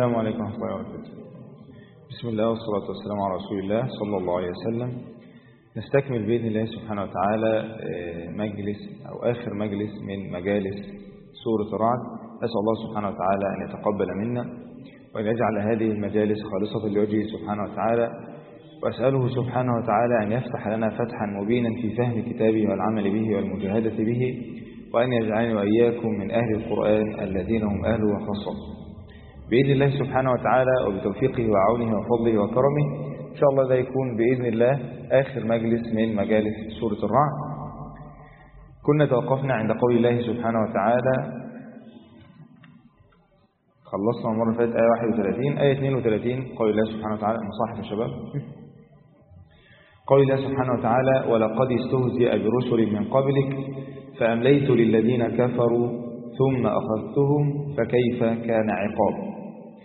السلام عليكم ورحمة الله وبركاته. بسم الله والصلاة والسلام على رسول الله صلى الله عليه وسلم. نستكمل بإذن الله سبحانه وتعالى مجلس أو آخر مجلس من مجالس سورة الرعد. أسأل الله سبحانه وتعالى أن يتقبل منا وأن يجعل هذه المجالس خالصة لوجهه سبحانه وتعالى، وأسأله سبحانه وتعالى أن يفتح لنا فتحا مبينا في فهم كتابه والعمل به والمجاهدة به، وأن يجعلني وإياكم من أهل القرآن الذين هم أهله وخاصته بإذن الله سبحانه وتعالى، وبتوفيقه وعونه وفضله وكرمه. إن شاء الله ده يكون بإذن الله آخر مجلس من مجالس سورة الرعد. كنا توقفنا عند قول الله سبحانه وتعالى، خلصنا المرة اللي فاتت آية 31، آية 32 قول الله سبحانه وتعالى. مصاحف يا شباب. قول الله سبحانه وتعالى: ولقد استهزئ برسل من قبلك فأمليت للذين كفروا ثم أخذتهم فكيف كان عقاب.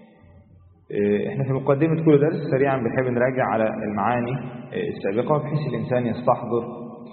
احنا في مقدمة كل درس سريعا بنحب نراجع على المعاني السابقة بحيث الإنسان يستحضر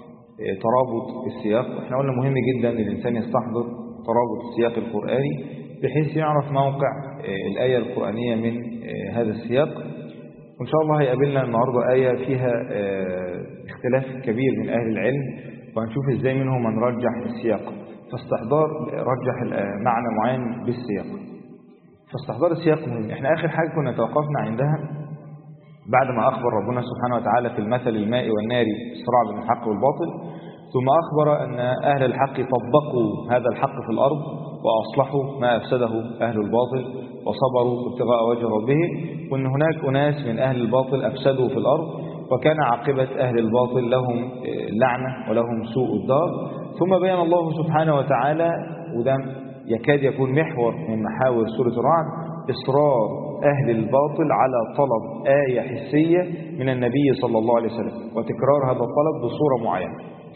ترابط السياق. احنا قلنا مهم جدا الإنسان يستحضر ترابط السياق القرآني بحيث يعرف موقع الآية القرآنية من هذا السياق. وإن شاء الله هيقابلنا النهاردة آية فيها اختلاف كبير من أهل العلم، وهنشوف ازاي منهم من رجح السياق، فاستحضار رجح معنى معين بالسياق، فاستحضار السياق مهم. احنا آخر حاجة كنا توقفنا عندها بعد ما أخبر ربنا سبحانه وتعالى في المثل الماء والنار الصراع بين الحق والباطل، ثم أخبر أن أهل الحق طبقوا هذا الحق في الأرض وأصلحوا ما أفسده أهل الباطل وصبروا ابتغاء وجه ربهم، وأن هناك أناس من أهل الباطل أفسدوا في الأرض وكان عاقبة أهل الباطل لهم لعنة ولهم سوء الدار. ثم بيان الله سبحانه وتعالى، وده يكاد يكون محور من محاور سورة الرعد، إصرار أهل الباطل على طلب آية حسية من النبي صلى الله عليه وسلم وتكرار هذا الطلب بصورة معينة.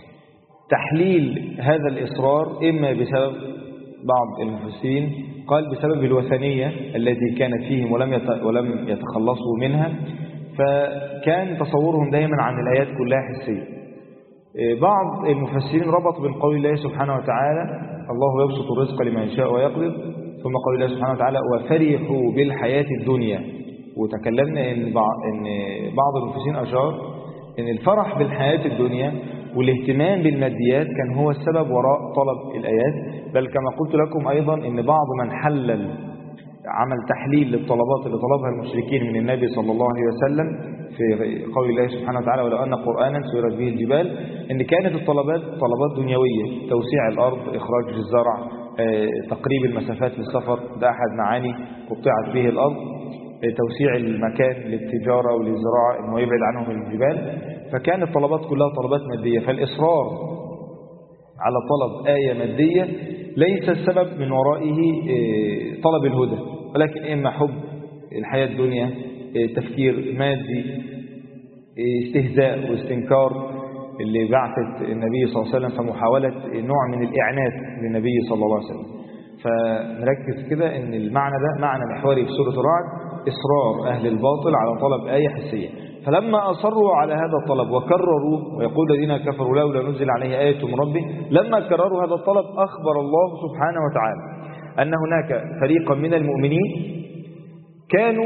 تحليل هذا الإصرار إما بسبب بعض المفسرين قال بسبب الوثنية التي كانت فيهم ولم يتخلصوا منها، فكان تصورهم دائما عن الآيات كلها حسية. بعض المفسرين ربط بين قول الله سبحانه وتعالى: الله يبسط الرزق لمن يشاء ويقدر، ثم قول الله سبحانه وتعالى: وفرحوا بالحياة الدنيا. وتكلمنا إن بعض المفسرين أشار إن الفرح بالحياة الدنيا والاهتمام بالماديات كان هو السبب وراء طلب الآيات، بل كما قلت لكم أيضا إن بعض من حلل عمل تحليل للطلبات اللي طلبها المشركين من النبي صلى الله عليه وسلم في قول الله سبحانه وتعالى: ولو أن قرآنا سيرت به الجبال، إن كانت الطلبات طلبات دنيوية: توسيع الأرض، إخراج الزرع، تقريب المسافات للسفر، ده أحد معاني قطعت به الأرض، توسيع المكان للتجارة وللزراعة إنه يبعد عنهم الجبال. فكانت الطلبات كلها طلبات مادية، فالإصرار على طلب آية مادية ليس السبب من ورائه طلب الهدى، ولكن إما حب الحياة الدنيا، تفكير مادي، استهزاء واستنكار اللي بعثت النبي صلى الله عليه وسلم، فمحاولة نوع من الإعنات للنبي صلى الله عليه وسلم. فنركز كده إن المعنى ده معنى محوري في سورة الرعد، إصرار أهل الباطل على طلب آية حسية. فلما أصروا على هذا الطلب وكرروا، ويقول الذين كفروا لولا نزل عليه آية من ربه، لما كرروا هذا الطلب أخبر الله سبحانه وتعالى أن هناك فريقا من المؤمنين كانوا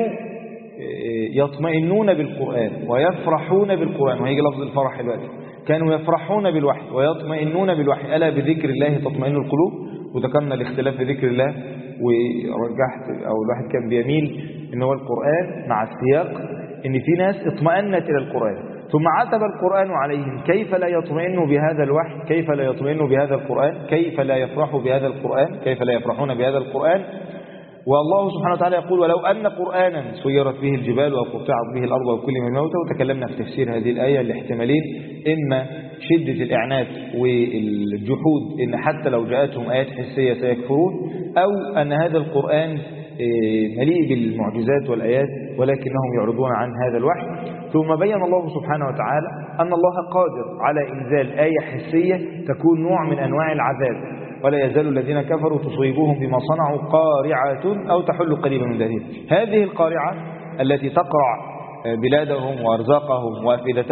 يطمئنون بالقرآن ويفرحون بالقرآن، وهيجي لفظ الفرح دلوقتي، كانوا يفرحون بالوحي ويطمئنون بالوحي. ألا بذكر الله تطمئن القلوب. وذكرنا الاختلاف في ذكر الله، ورجحت أو الواحد كان بيميل إن هو القرآن مع السياق، إن في ناس اطمأنت إلى القرآن ثم عتب القرآن عليهم: كيف لا يطمئنوا بهذا الوحي، كيف لا يطمئنوا بهذا القرآن، كيف لا يفرحوا بهذا القرآن، كيف لا يفرحون بهذا القرآن. والله سبحانه وتعالى يقول: ولو أن قرآنا سيرت به الجبال وقطعت به الأرض وكلم الموتى. وتكلمنا في تفسير هذه الآية الاحتمالين: إما شدة الإعنات والجحود إن حتى لو جاءتهم آيات حسية سيكفرون، أو أن هذا القرآن مليء بالمعجزات والآيات ولكنهم يعرضون عن هذا الوحي. ثم بين الله سبحانه وتعالى أن الله قادر على إنزال آية حسية تكون نوع من أنواع العذاب: ولا يزال الذين كفروا تصيبهم بما صنعوا قارعة أو تحل قريبا من دارهم. هذه القارعة التي تقرع بلادهم وأرزاقهم وأفئدتهم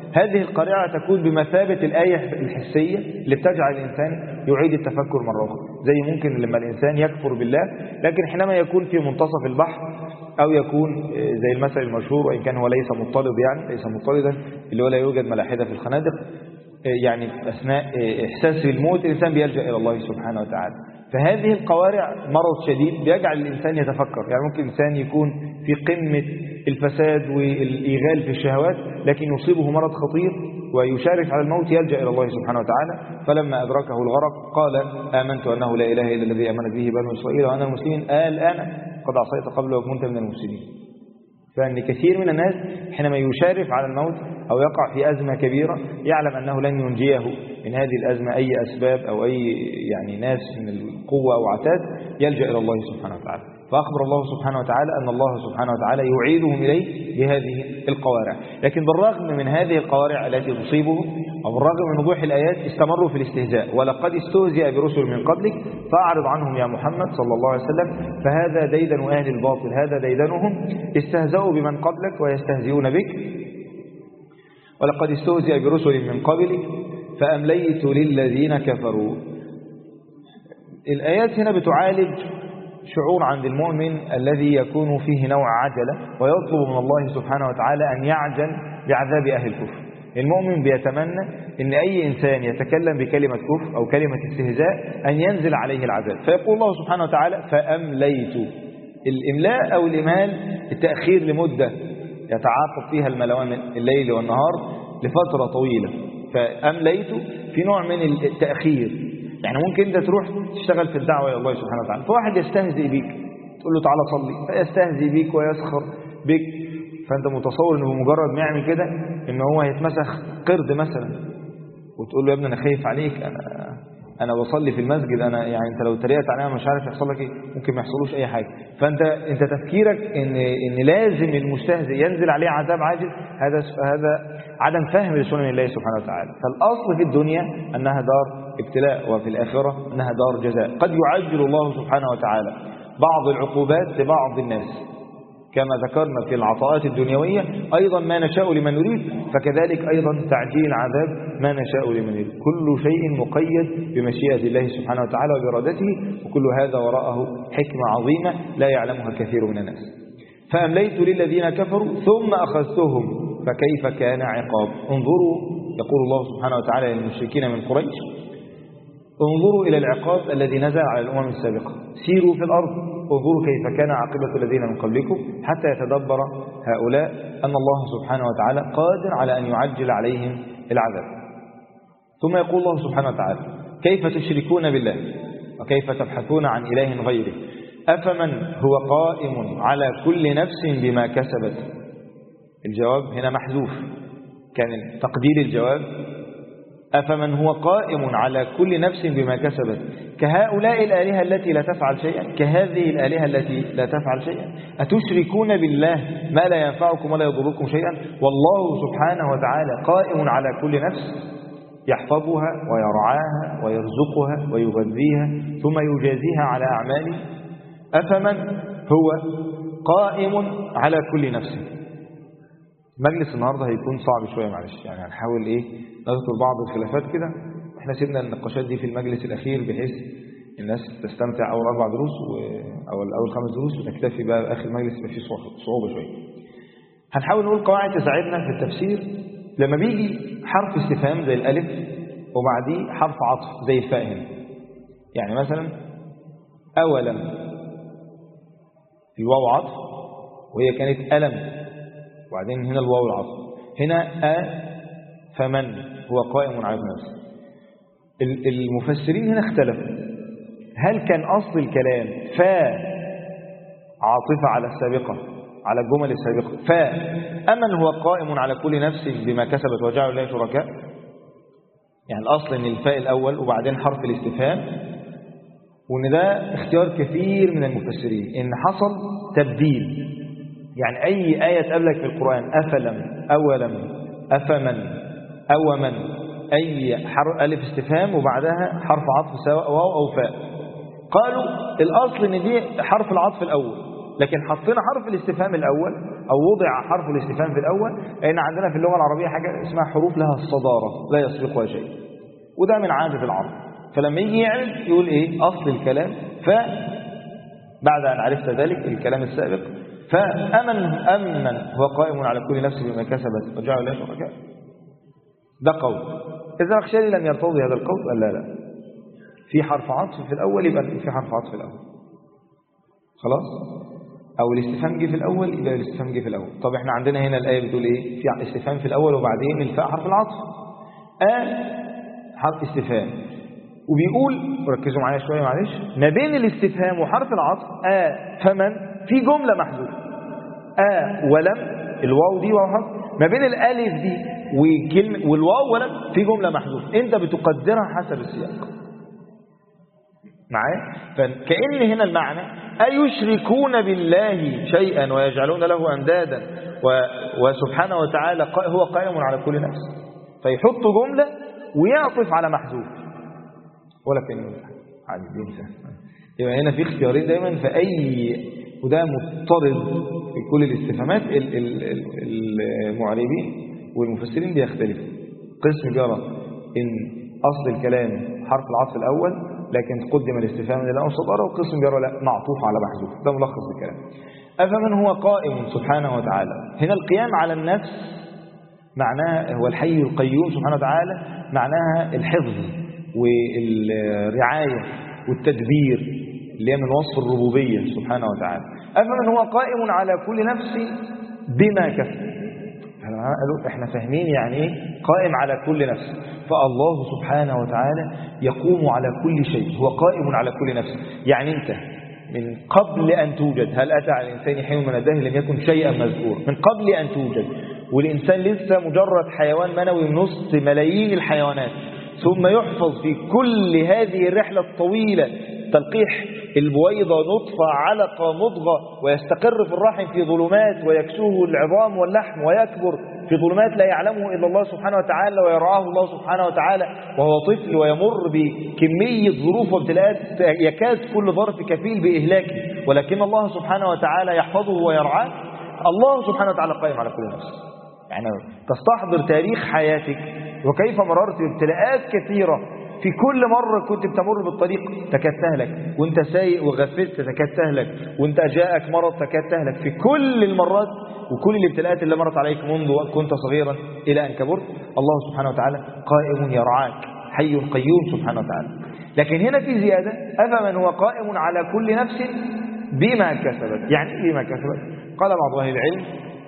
هذه القارعة تكون بمثابة الآية الحسية اللي بتجعل الإنسان يعيد التفكر مرة أخرى. زي ممكن لما الإنسان يكفر بالله، لكن حينما يكون في منتصف البحر أو يكون زي المثل المشهور، وإن كان هو ليس مضطرد، يعني ليس مضطردا اللي هو لا يوجد ملاحدة في الخنادق، يعني أثناء إحساس بالموت الإنسان بيلجأ إلى الله سبحانه وتعالى. فهذه القوارع مرض شديد بيجعل الإنسان يتفكر. يعني ممكن الإنسان يكون في قمة الفساد والإيغال في الشهوات، لكن يصيبه مرض خطير ويشارف على الموت، يلجأ إلى الله سبحانه وتعالى. فلما أدركه الغرق قال آمنت أنه لا إله إلا الذي آمنت به بنو إسرائيل وأنا المسلمين الآن قد عصيت قبل وكنت من المفسدين. فإن كثير من الناس حينما يشارف على الموت أو يقع في أزمة كبيرة يعلم أنه لن ينجيه من هذه الأزمة أي أسباب أو أي يعني ناس من القوة أو عتاد، يلجأ إلى الله سبحانه وتعالى. فأخبر الله سبحانه وتعالى أن الله سبحانه وتعالى يعيدهم إليه بهذه القوارع. لكن بالرغم من هذه القوارع التي تصيبهم أو بالرغم من وضوح الآيات استمروا في الاستهزاء. ولقد استهزئ برسل من قبلك فأعرض عنهم يا محمد صلى الله عليه وسلم، فهذا ديدن أهل الباطل، هذا ديدنهم، استهزأوا بمن قبلك ويستهزئون بك. ولقد استهزئ برسل من قبلك فأمليت للذين كفروا. الآيات هنا بتعالج شعور عند المؤمن الذي يكون فيه نوع عجلة ويطلب من الله سبحانه وتعالى أن يعجل بعذاب أهل الكفر. المؤمن بيتمنى أن أي إنسان يتكلم بكلمة كفر أو كلمة استهزاء أن ينزل عليه العذاب. فيقول الله سبحانه وتعالى فأمليت. الإملاء أو الإمهال التأخير لمدة يتعاقب فيها الملوان الليل والنهار لفترة طويلة. فأمليت في نوع من التأخير. يعني ممكن أنت تروح تشتغل في الدعوة إلى الله سبحانه وتعالى، فواحد يستهزئ بيك تقول له تعالى صلي، فيستهزئ بيك ويسخر بك، فأنت متصور أنه بمجرد ما يعمل كده أنه هو هيتمسخ قرد مثلا، وتقول له يا ابني أنا خايف عليك، أنا بصلي في المسجد، أنا يعني أنت لو تريقت عليها مش عارف يحصل لك إيه، ممكن ما يحصلوش أي حاجة. فأنت تفكيرك إن لازم المستهزئ ينزل عليه عذاب عاجل، هذا عدم فهم لسنن الله سبحانه وتعالى. فالأصل في الدنيا أنها دار ابتلاء، وفي الآخرة أنها دار جزاء. قد يعجل الله سبحانه وتعالى بعض العقوبات لبعض الناس كما ذكرنا في العطاءات الدنيوية، أيضا ما نشاء لمن نريد، فكذلك أيضا تعجيل العذاب ما نشاء لمن نريد. كل شيء مقيد بمشيئة الله سبحانه وتعالى وبإرادته، وكل هذا وراءه حكمة عظيمة لا يعلمها كثير من الناس. فأمليت للذين كفروا ثم أخذتهم فكيف كان عقاب. انظروا، يقول الله سبحانه وتعالى للمشركين من قريش انظروا إلى العقاب الذي نزل على الأمم السابقة، سيروا في الأرض انظروا كيف كان عاقبة الذين من قبلكم، حتى يتدبر هؤلاء أن الله سبحانه وتعالى قادر على أن يعجل عليهم العذاب. ثم يقول الله سبحانه وتعالى كيف تشركون بالله وكيف تبحثون عن إله غيره أفمن هو قائم على كل نفس بما كسبت. الجواب هنا محذوف، كان تقدير الجواب أفمن هو قائم على كل نفس بما كسبت كهؤلاء الآلهة التي لا تفعل شيئا، كهذه الآلهة التي لا تفعل شيئا، أتشركون بالله ما لا ينفعكم ولا يضركم شيئا والله سبحانه وتعالى قائم على كل نفس يحفظها ويرعاها ويرزقها ويغذيها ثم يجازيها على أعماله. أفمن هو قائم على كل نفس. مجلس النهاردة هيكون صعب شوية، معلش يعني هنحاول نذكر بعض الخلافات كده. احنا سيبنا النقاشات دي في المجلس الأخير بحيث الناس تستمتع أول 4 دروس أو أول 5 دروس وتكتفي بقى آخر مجلس يبقى فيه صعوبة شوية. هنحاول نقول قواعد تساعدنا في التفسير. لما بيجي حرف استفهام زي الألف وبعديه حرف عطف زي الفاء هنا، يعني مثلا أولم الواو عطف وهي كانت ألم، وبعدين هنا الواو العطف، هنا فمن هو قائم على نفسه. المفسرين هنا اختلفوا، هل كان أصل الكلام عاطفة على السابقة على الجمل السابقة أمن هو قائم على كل نفس بما كسبت وجعلوا له شركاء، يعني الأصل ان الفاء الأول وبعدين حرف الاستفهام، وان ده اختيار كثير من المفسرين ان حصل تبديل. يعني أي آية تقابلك في القرآن أفلم أولم أفمن أومن أي ألف استفهام وبعدها حرف عطف سواء واو أو فاء، قالوا الأصل إن دي حرف العطف الأول لكن حطينا حرف الاستفهام الأول أو وضع حرف الاستفهام في الأول، لأن عندنا في اللغة العربية حاجة اسمها حروف لها الصدارة لا يسبقها شيء، وده من عادة العرب. فلما يجي يعرف يقول إيه أصل الكلام، فبعد أن عرفت ذلك الكلام السابق، فأمن هو قائم على كل نفس بما كسبت وجعل له شركاء. ده قول. الزمخشري لم يرتضي هذا القول، قال لا في حرف عطف في الأول يبقى في حرف عطف في الأول خلاص، أو الاستفهام جه في الأول يبقى الاستفهام جه في الأول. طب احنا عندنا هنا الآية بتقول إيه؟ في استفهام في الأول وبعدين الفاء حرف العطف، حرف استفهام، وبيقول ركزوا معايا شوية معلش، ما بين الاستفهام وحرف العطف فمن في جملة محذوفة ولم، الواو دي واو حرف، ما بين الألف دي وكلمة والواو ولم في جملة محذوفة، أنت بتقدرها حسب السياق معايا. فكأن هنا المعنى أيشركون بالله شيئا ويجعلون له أندادا وسبحانه وتعالى هو قائم على كل نفس، فيحط جملة ويعطف على محذوف، ولكن عادي بينسى. يبقى هنا في اختيارين دايما في أي، وده مضطرد في كل الاستفهامات. المعربين والمفسرين بيختلفوا، قسم بيرى إن أصل الكلام حرف العطف الأول لكن قدم الاستفهام لله الصدارة، وقسم بيرى لا معطوف على محذوف. ده ملخص الكلام. أفمن هو قائم سبحانه وتعالى، هنا القيام على النفس معناها هو الحي القيوم سبحانه وتعالى، معناها الحفظ والرعاية والتدبير اللي هي من وصف الربوبية سبحانه وتعالى. أفمن هو قائم على كل نفس بما كسب، قالوا احنا فاهمين يعني ايه قائم على كل نفس، فالله سبحانه وتعالى يقوم على كل شيء، هو قائم على كل نفس. يعني انت من قبل ان توجد، هل اتى على الانسان حين من الدهر لم يكن شيئا مذكورا، من قبل ان توجد والانسان لسه مجرد حيوان منوي من وسط ملايين الحيوانات، ثم يحفظ في كل هذه الرحلة الطويلة تلقيح البويضة نطفة علقة مضغة، ويستقر في الرحم في ظلمات ويكسوه العظام واللحم ويكبر في ظلمات لا يعلمه إلا الله سبحانه وتعالى ويرعاه الله سبحانه وتعالى وهو طفل، ويمر بكمية ظروف وابتلاءات يكاد كل ظرف كفيل بإهلاكه، ولكن الله سبحانه وتعالى يحفظه ويرعاه. الله سبحانه وتعالى قائم على كل نفس. يعني تستحضر تاريخ حياتك وكيف مررت بابتلاءات كثيرة، في كل مرة كنت بتمر بالطريق تكاد تهلك، وانت سايق وغفلت تكاد تهلك، وانت جاءك مرض تكاد تهلك، في كل المرات وكل الابتلاءات اللي مرت عليك منذ كنت صغيرا إلى أن كبرت، الله سبحانه وتعالى قائم يرعاك، حي قيوم سبحانه وتعالى. لكن هنا في زيادة، أفمن هو قائم على كل نفس بما كسبت. يعني بما كسبت؟ قال بعض أهل العلم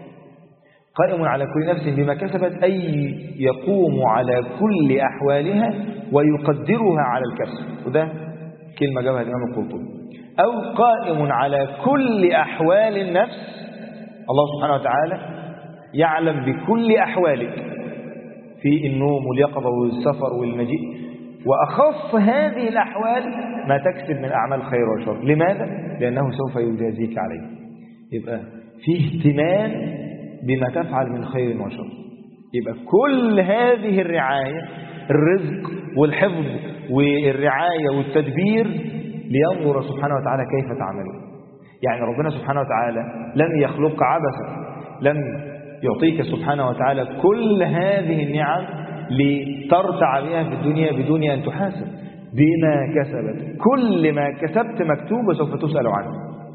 قائم على كل نفس بما كسبت أي يقوم على كل أحوالها ويقدرها على الكسب، وده كلمة جابها الإمام القرطبي. أو قائم على كل أحوال النفس، الله سبحانه وتعالى يعلم بكل أحوالك في النوم واليقظة والسفر والمجيء، وأخص هذه الأحوال ما تكسب من أعمال خير وشر. لماذا؟ لأنه سوف يجازيك عليه. يبقى في اهتمام بما تفعل من خير وشر. يبقى كل هذه الرعاية، الرزق والحفظ والرعاية والتدبير، لينظر سبحانه وتعالى كيف تعملون. يعني ربنا سبحانه وتعالى لم يخلق عبثا، لم يعطيك سبحانه وتعالى كل هذه النعم لترتع بها في الدنيا بدون أن تحاسب. بما كسبت، كل ما كسبت مكتوب وسوف تسأل عنه.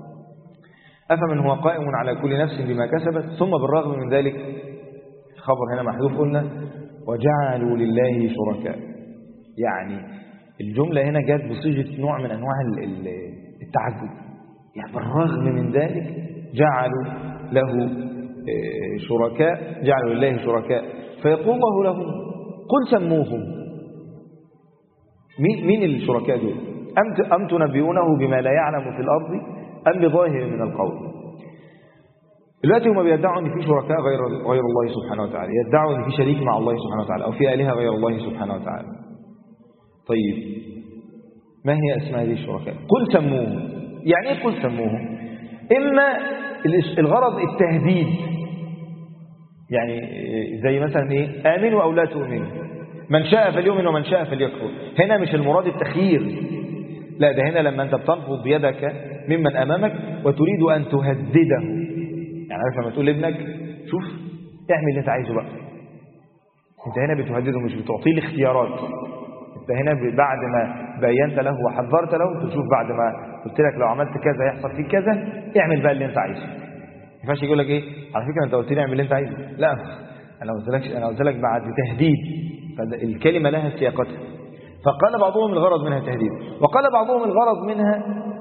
أفمن هو قائم على كل نفس بما كسبت، ثم بالرغم من ذلك الخبر هنا محذوف، قلنا وجعلوا لله شركاء. يعني الجملة هنا جاءت بصيغة نوع من أنواع التعجب، يعني بالرغم من ذلك جعلوا له شركاء، جعلوا لله شركاء، فيقول الله لهم قل سموهم. مين الشركاء دول؟ أم تنبئونه بما لا يعلم في الأرض أم بظاهر من القول؟ دلوقتي هم بيدعوا ان في شركاء غير الله سبحانه وتعالى، يدعوا ان في شريك مع الله سبحانه وتعالى او في آلهة غير الله سبحانه وتعالى. طيب ما هي اسماء هذه الشركاء؟ قل سموهم. يعني ايه قل سموهم؟ اما الغرض التهديد، يعني زي مثلا ايه آمنوا او لا تؤمنوا، من شاء فليؤمن ومن شاء فليكفر. هنا مش المراد التخيير، لا، ده هنا لما انت بتنفض يدك ممن أمامك وتريد أن تهدده. يعني عارف لما تقول لابنك شوف اعمل اللي انت عايزه بقى، انت هنا بتهدده مش بتعطيه الاختيارات. انت هنا بعد ما بينت له وحذرت له تشوف بعد ما قلت لك لو عملت كذا يحصل فيك كذا، اعمل بقى اللي انت عايزه. ما ينفعش يقول لك ايه على فكره انت قلت لي اعمل اللي انت عايزه، لا انا قلت لك بعد تهديد. فالكلمه لها سياقتها. فقال بعضهم الغرض منها تهديد، وقال بعضهم الغرض منها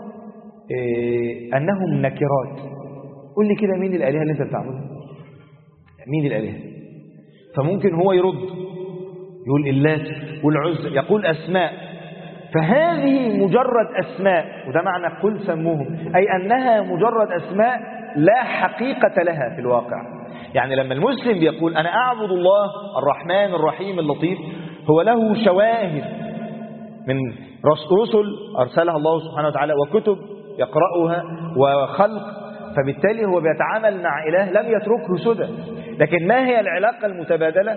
انهم نكرات. قل لي كده مين الالهه اللي انت بتعبدها؟ مين الالهه؟ فممكن هو يرد يقول اللات والعزى، يقول أسماء، فهذه مجرد أسماء، وده معنى قل سموهم، أي أنها مجرد أسماء لا حقيقة لها في الواقع. يعني لما المسلم بيقول أنا أعبد الله الرحمن الرحيم اللطيف، هو له شواهد من رسل أرسلها الله سبحانه وتعالى وكتب يقرأها وخلق، فبالتالي هو بيتعامل مع إله لم يتركه سدى. لكن ما هي العلاقة المتبادلة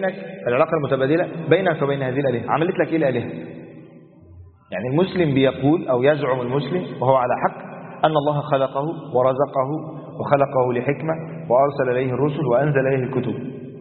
بينك وبين هذه الآلهة؟ عملت لك إيه الآلهة؟ يعني المسلم بيقول أو يزعم المسلم وهو على حق أن الله خلقه ورزقه وخلقه لحكمة وأرسل إليه الرسل وأنزل إليه الكتب.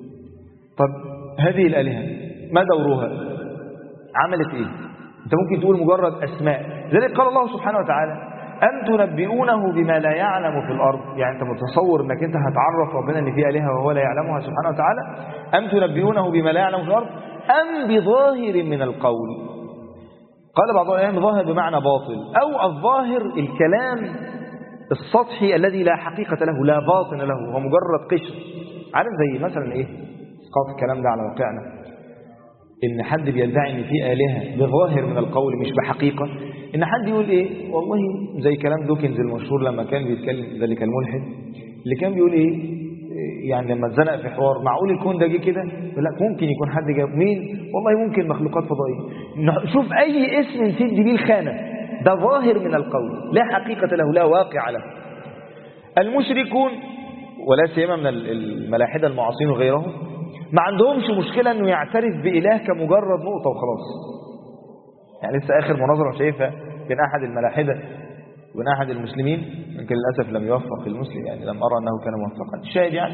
طب هذه الآلهة ما دورها؟ عملت إيه؟ أنت ممكن تقول مجرد أسماء. لذلك قال الله سبحانه وتعالى أم تنبئونه بما لا يعلم في الأرض. يعني أنت متصور أنك أنت هتعرف ربنا أن في آلهة وهو لا يعلمها سبحانه وتعالى؟ أم تنبئونه بما لا يعلم في الأرض أم بظاهر من القول. قال بعض العلماء ظاهر بمعنى باطل، أو الظاهر الكلام السطحي الذي لا حقيقة له لا باطن له، هو مجرد قشر. عارف زي مثلا إيه اسقاط الكلام ده على واقعنا، إن حد بيدعي إن في آلهة بظاهر من القول مش بحقيقة. إن حد يقول إيه والله زي كلام دوكنز المشهور لما كان بيتكلم ذلك الملحد اللي كان بيقول إيه يعني لما اتزنق في حوار معقول الكون ده جه كده، لا ممكن يكون حد جاب مين والله ممكن مخلوقات فضائية. شوف أي اسم نسيت بيه الخانة، ده ظاهر من القول لا حقيقة له لا واقع له. المشركون ولا سيما من الملاحدة المعاصين وغيرهم ما عندهمش مشكلة أنه يعترف بإله كمجرد نقطة وخلاص. يعني لسه آخر مناظرة شايفها بين أحد الملاحدة وبين أحد المسلمين، يمكن للأسف لم يوفق المسلم، يعني لم أرى أنه كان موفقا. الشاهد يعني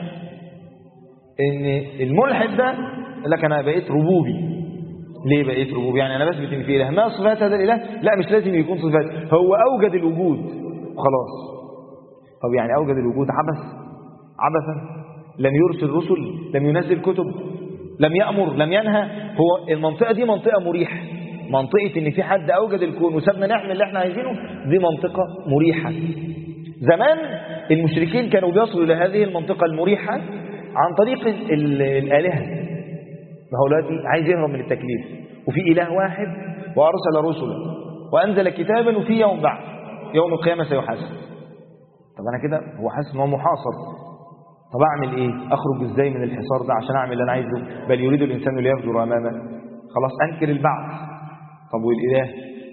أن الملحد ده قال لك أنا بقيت ربوبي. ليه بقيت ربوبي؟ يعني أنا بثبت أن في إله، ما صفات هذا الإله؟ لا مش لازم يكون صفات، هو أوجد الوجود وخلاص. طب يعني أوجد الوجود عبثا؟ لم يرسل رسل، لم ينزل كتب، لم يأمر، لم ينهى. هو المنطقة دي منطقة مريحة، منطقة ان في حد اوجد الكون وسابنا نعمل اللي احنا عايزينه، دي منطقة مريحة. زمان المشركين كانوا بيصلوا الى هذه المنطقة المريحة عن طريق الآلهة. ما هو دلوقتي عايز يهرب من التكليف، وفي إله واحد وأرسل رسلا وأنزل كتابا وفي يوم بعد يوم القيامة سيحاسب. طب أنا كده هو حاسس ان هو محاصر، طب أعمل إيه؟ أخرج إزاي من الحصار ده عشان أعمل اللي أنا عايزه؟ بل يريد الإنسان ليفجر أمامه. خلاص أنكر البعث. طب والإله؟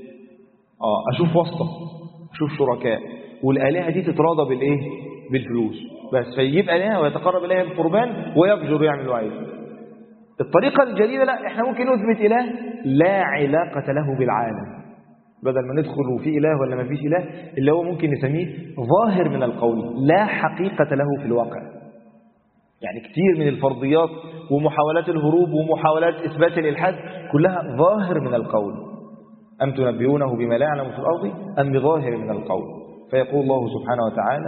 أشوف واسطة، أشوف شركاء، والآلهة دي تتراضى بالإيه؟ بالفلوس بس، فيجيب آلهة ويتقرب إليها بالقربان ويفجر يعمل اللي عايزه. الطريقة الجديدة لا، إحنا ممكن نثبت إله لا علاقة له بالعالم، بدل ما ندخل وفي إله ولا ما فيش إله، اللي هو ممكن نسميه ظاهر من القول لا حقيقة له في الواقع. يعني كتير من الفرضيات ومحاولات الهروب ومحاولات إثبات الإلحاد كلها ظاهر من القول. أم تنبئونه بما لا يعلم في الأرض أم بظاهر من القول. فيقول الله سبحانه وتعالى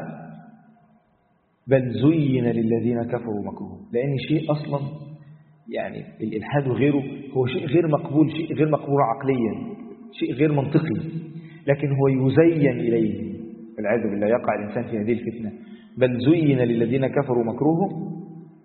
بل زين للذين كفروا مكرهم. لأن شيء أصلا يعني الإلحاد وغيره هو شيء غير مقبول، شيء غير مقبول عقليا، شيء غير منطقي، لكن هو يزين إليه والعياذ بالله. يقع الإنسان في هذه الفتنة. بل زين للذين كفروا مكرهم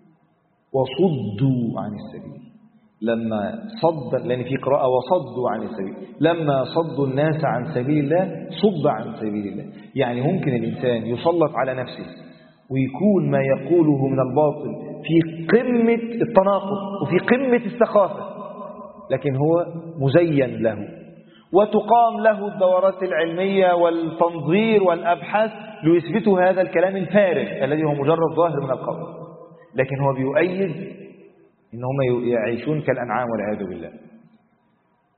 وصدوا عن السبيل. لما صد، لأن في قراءة وصدوا عن السبيل، لما صدوا الناس عن سبيل الله صد عن سبيل الله. يعني ممكن الإنسان يسلط على نفسه ويكون ما يقوله من الباطل في قمة التناقض وفي قمة السخافة، لكن هو مزين له، وتقام له الدورات العلمية والتنظير والأبحاث ليثبتوا هذا الكلام الفارغ الذي هو مجرد ظاهر من القول، لكن هو بيؤيد إن هم يعيشون كالأنعام والعياذ بالله.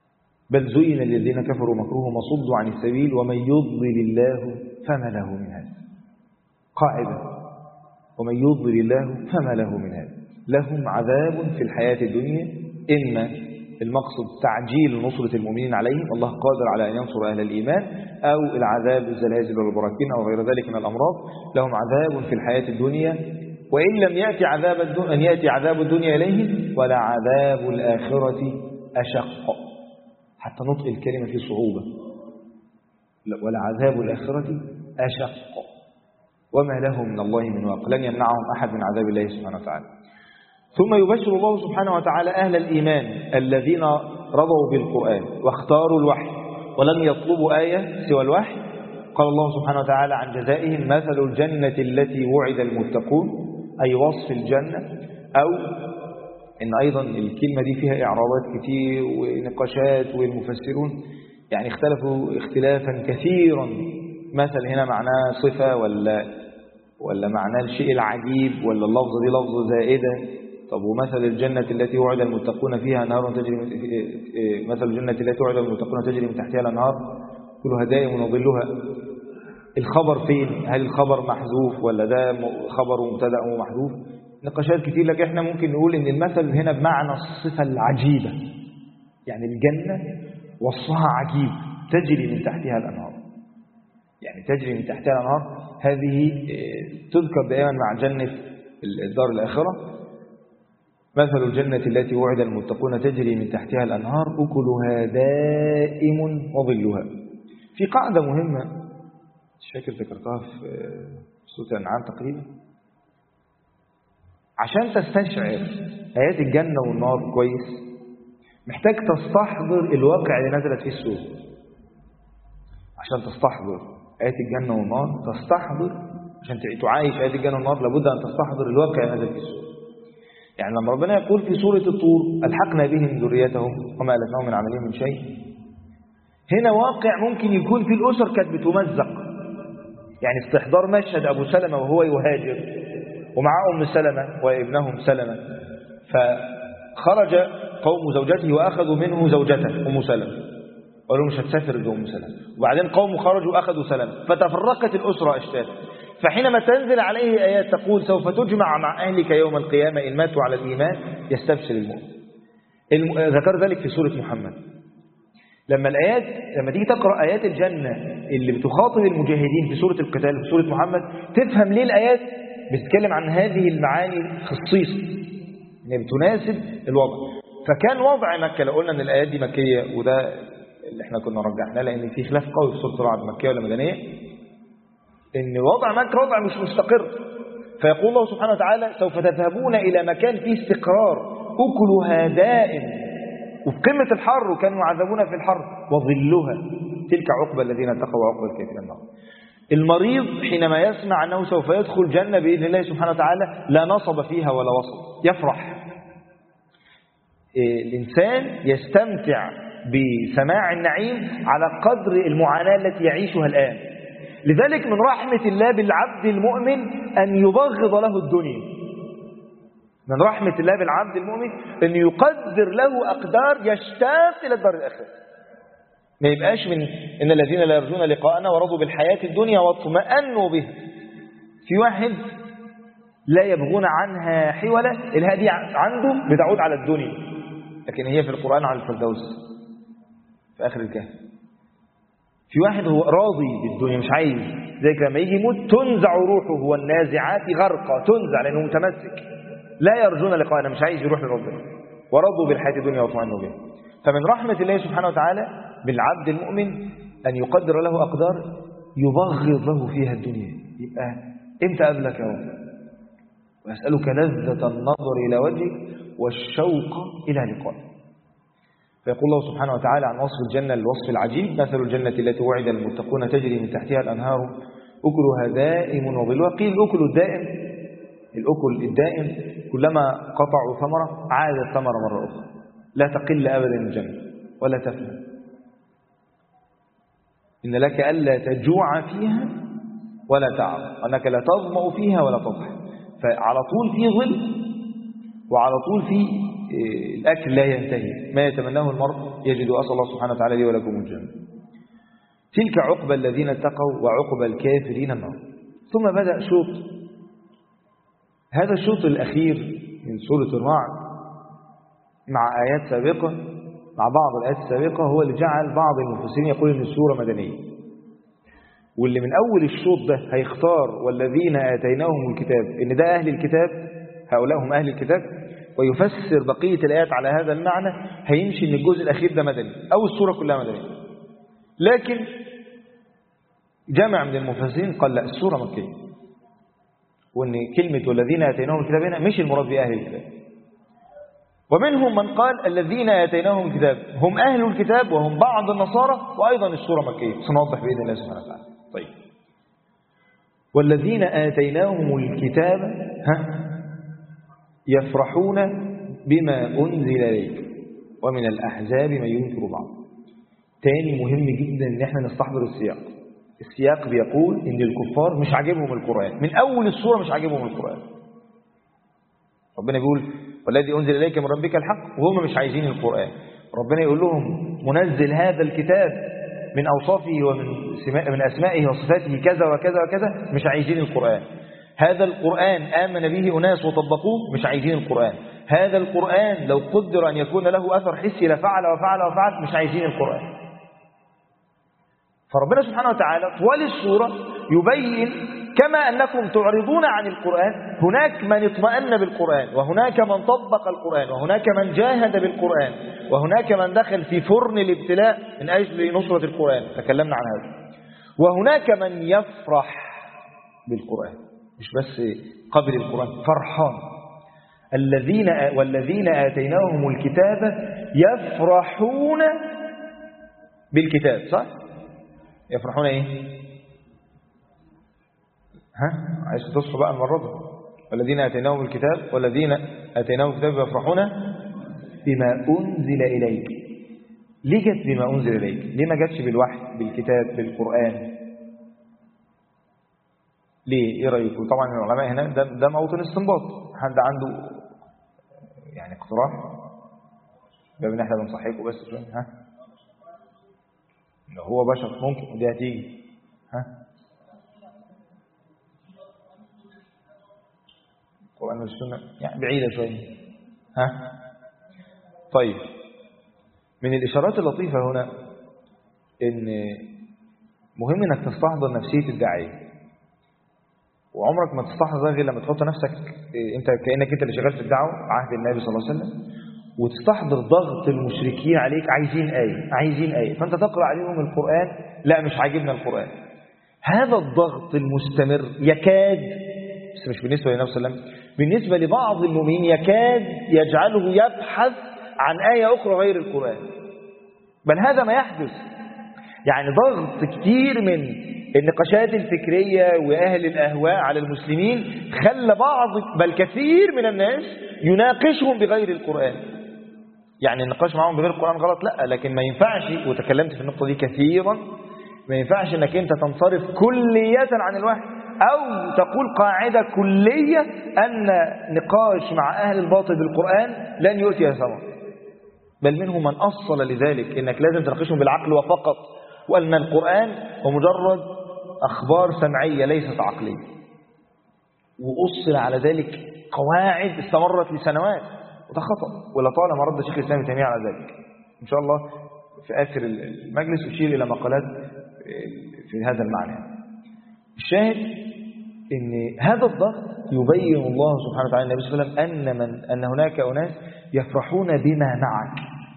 بل زين للذين كفروا مكروهم وصدوا عن السبيل ومن يضلل الله فما له من هاد. قاعدة: ومن يضلل الله فما له من هاد. لهم عذاب في الحياة الدنيا، إما المقصد تعجيل نصرة المؤمنين عليهم، الله قادر على أن ينصر أهل الإيمان، أو العذاب الزلازل والبراكين أو غير ذلك من الأمراض. لهم عذاب في الحياة الدنيا، وإن لم يأتي عذاب الدنيا إليهم ولا عذاب الآخرة أشق. حتى نطق الكلمة في صعوبة. ولا عذاب الآخرة أشق وما لهم من الله من واق. لن يمنعهم أحد من عذاب الله سبحانه وتعالى. ثم يبشر الله سبحانه وتعالى أهل الإيمان الذين رضوا بالقرآن واختاروا الوحي ولم يطلبوا آية سوى الوحي. قال الله سبحانه وتعالى عن جزائهم: مثل الجنة التي وعد المتقون، أي وصف الجنة. أو إن أيضا الكلمة دي فيها إعرابات كتير ونقاشات، والمفسرون يعني اختلفوا اختلافا كثيرا. مثل هنا معناه صفة ولا معناه الشيء العجيب، ولا اللفظة دي لفظة زائدة. طب ومثل الجنة التي وعد المتقون فيها نهار تجري مثل الجنة التي وعد المتقون تجري من تحتها الأنهار كلها دائم وظلها. الخبر فين؟ هل الخبر محذوف ولا ده خبر مبتدأ ومحذوف؟ نقاشات كتير. لكن احنا ممكن نقول ان المثل هنا بمعنى الصفة العجيبة، يعني الجنة وصفها عجيب تجري من تحتها الأنهار، يعني تجري من تحتها الأنهار. هذه تذكر دائما مع جنة الدار الآخرة. مثل الجنة التي وعد المتقون تجري من تحتها الأنهار أكلها دائم وظلها. في قاعدة مهمة مش فاكر ذكرتها في سورة الأنعام تقريبا، عشان تستشعر آيات الجنة والنار كويس محتاج تستحضر الواقع اللي نزلت فيه السورة. عشان تستحضر آيات الجنة والنار، تستحضر عشان تعايش آيات الجنة والنار لابد أن تستحضر الواقع اللي نزل فيه السورة. يعني لما ربنا يقول في سورة الطور: ألحقنا بهم ذريتهم وما ألتناهم من عملهم من شيء، هنا واقع ممكن يكون في الأسر كانت بتمزق. يعني استحضار مشهد أبو سلمة وهو يهاجر ومع أم سلمة وابنهم سلمة، فخرج قوم زوجته وأخذوا منه زوجته أم سلمة، قالوا مش هتسافر أم سلمة. وبعدين قوم خرجوا وأخذوا سلمة، فتفرقت الأسرة أشتات. فحينما تنزل عليه آيات تقول: سوف تجمع مع أهلك يوم القيامة إن ماتوا على الإيمان، يستبشر المؤمن. ذكر ذلك في سورة محمد. لما تيجي تقرأ آيات الجنة اللي بتخاطب المجاهدين في سورة القتال في سورة محمد، تفهم ليه الآيات بتتكلم عن هذه المعاني خصيصا، يعني بتناسب الوضع. فكان وضع مكة، لو قلنا أن الآيات دي مكية، وده اللي احنا كنا رجحناه لأن في خلاف قوي في سورة الرعد مكية ولا مدنية، إن وضع مكة وضع مش مستقر. فيقول الله سبحانه وتعالى: سوف تذهبون إلى مكان فيه استقرار أكلها دائم، وفي قمة الحر وكانوا يعذبون في الحر، وظلها تلك عقبى الذين اتقوا وعقبى الكافرين النار. المريض حينما يسمع أنه سوف يدخل جنة بإذن الله سبحانه وتعالى لا نصب فيها ولا وصب، يفرح. الإنسان يستمتع بسماع النعيم على قدر المعاناة التي يعيشها الآن. لذلك من رحمة الله بالعبد المؤمن أن يبغض له الدنيا. من رحمة الله بالعبد المؤمن أن يقدر له أقدار يشتاق إلى الدار الآخرة. ما يبقاش من إن الذين لا يرجون لقاءنا ورضوا بالحياة الدنيا واطمأنوا بها. في واحد لا يبغون عنها حولا، الهدي عنده بتعود على الدنيا، لكن هي في القرآن على الفردوس في آخر الكهف. في واحد هو راضي بالدنيا مش عايز، زي لما يجي يموت تنزع روحه والنازعات غرقا، تنزع لأنه متمسك لا يرجون لقاءنا، مش عايز يروح لربنا، ورضوا بالحياة الدنيا واطمأنوا بها. فمن رحمة الله سبحانه وتعالى بالعبد المؤمن أن يقدر له أقدار يبغض له فيها الدنيا. يبقى امتى قبلك يا رب؟ وأسألك لذة النظر إلى وجهك والشوق إلى لقائك. فيقول الله سبحانه وتعالى عن وصف الجنة الوصف العجيب: مثل الجنة التي وعد المتقون تجري من تحتها الأنهار أكلها دائم وظلها. قيل الأكل الدائم، الأكل الدائم كلما قطعوا ثمرة عادت ثمرة مرة أخرى، لا تقل أبدا الجنة ولا تفنى. إن لك ألا تجوع فيها ولا تعب، وأنك لا تظمأ فيها ولا تضحى. فعلى طول في ظل، وعلى طول في الأكل لا ينتهي، ما يتمناه المرء يجدوا. أسأل الله سبحانه وتعالى لي ولكم الجنة. تلك عقبى الذين اتقوا وعقبى الكافرين النار. ثم بدأ شوط، هذا الشوط الأخير من سورة الرعد مع آيات سابقة، مع بعض الآيات السابقة، هو اللي جعل بعض المفسرين يقول إن السورة مدنية، واللي من أول الشوط ده هيختار والذين آتيناهم الكتاب إن ده أهل الكتاب، هؤلاء هم أهل الكتاب، ويفسر بقية الآيات على هذا المعنى، هيمشي إن الجزء الأخير ده مدني أو السورة كلها مدنية. لكن جمع من المفسرين قال لا، السورة مكية، وإن كلمة والذين آتيناهم الكتاب هنا مش المراد بأهل الكتاب. ومنهم من قال الذين آتيناهم الكتاب هم أهل الكتاب وهم بعض النصارى، وأيضا السورة مكية. سنوضح بإذن الله سبحانه وتعالى. طيب، والذين آتيناهم الكتاب يفرحون بما أنزل إليك ومن الأحزاب من ينكر بعض. تاني مهم جدا إن احنا نستحضر السياق. السياق بيقول إن الكفار مش عاجبهم القرآن، من أول السورة مش عاجبهم القرآن. ربنا بيقول والذي أنزل إليك من ربك الحق، وهم مش عايزين القرآن. ربنا يقول لهم منزل هذا الكتاب من أوصافه ومن أسمائه وصفاته كذا وكذا وكذا، مش عايزين القرآن. هذا القرآن آمن به أناس وطبقوه، مش عايزين القرآن. هذا القرآن لو قدر أن يكون له أثر حسي لفعل وفعل وفعل، مش عايزين القرآن. فربنا سبحانه وتعالى طوال السورة يبين كما أنكم تعرضون عن القرآن، هناك من اطمأن بالقرآن، وهناك من طبق القرآن، وهناك من جاهد بالقرآن، وهناك من دخل في فرن الابتلاء من أجل نصرة القرآن، تكلمنا عن هذا. وهناك من يفرح بالقرآن، مش بس قبل القرآن، فرحان. والذين آتيناهم الكتاب يفرحون بالكتاب، صح؟ يفرحون ايه؟ عايز تصحوا بقى المرة دي. والذين آتيناهم الكتاب يفرحون بما أنزل إليك. ليه جت بما أنزل إليك؟ ليه ما جتش بالوحي، بالكتاب، بالقرآن؟ ليه؟ ايه رأيكم؟ طبعا العلماء هنا ده موطن استنباط. حد عنده يعني اقتراح؟ بما ان احنا بنصحيكم بس شويه. لو هو بشر ممكن ودي هتيجي. القرآن والسنة يعني بعيدة شوية. طيب، من الإشارات اللطيفة هنا إن مهم إنك تستحضر نفسية الداعية، وعمرك ما تستحضر غير لما تحط نفسك أنت كأنك أنت اللي شغال في الدعوة عهد النبي صلى الله عليه وسلم، وتستحضر ضغط المشركين عليك، عايزين آية، فأنت تقرأ عليهم القرآن، لا مش عاجبنا القرآن. هذا الضغط المستمر يكاد، بس مش بالنسبة للنبي صلى الله عليه وسلم، بالنسبة لبعض المؤمنين يكاد يجعله يبحث عن آية أخرى غير القرآن. بل هذا ما يحدث، يعني ضغط كتير من النقاشات الفكرية وأهل الأهواء على المسلمين خلى بعض بل كثير من الناس يناقشهم بغير القرآن. يعني النقاش معهم بغير القرآن غلط، لا، لكن ما ينفعش، وتكلمت في النقطة دي كثيرا، ما ينفعش انك انت تنصرف كلية عن الوحي، او تقول قاعدة كلية ان نقاش مع اهل الباطل بالقرآن لن يؤتي ثمر. بل منهم من اصل لذلك انك لازم تناقشهم بالعقل وفقط، وان القرآن هو مجرد اخبار سمعية ليست عقلية، واصل على ذلك قواعد استمرت لسنوات، وده خطأ، ولطالما رد شيخ الإسلام ابن تيمية على ذلك. إن شاء الله في آخر المجلس أشير إلى مقالات في هذا المعنى. الشاهد إن هذا الضغط يبين الله سبحانه وتعالى النبي صلى الله عليه وسلم أن هناك أناس يفرحون بما معك،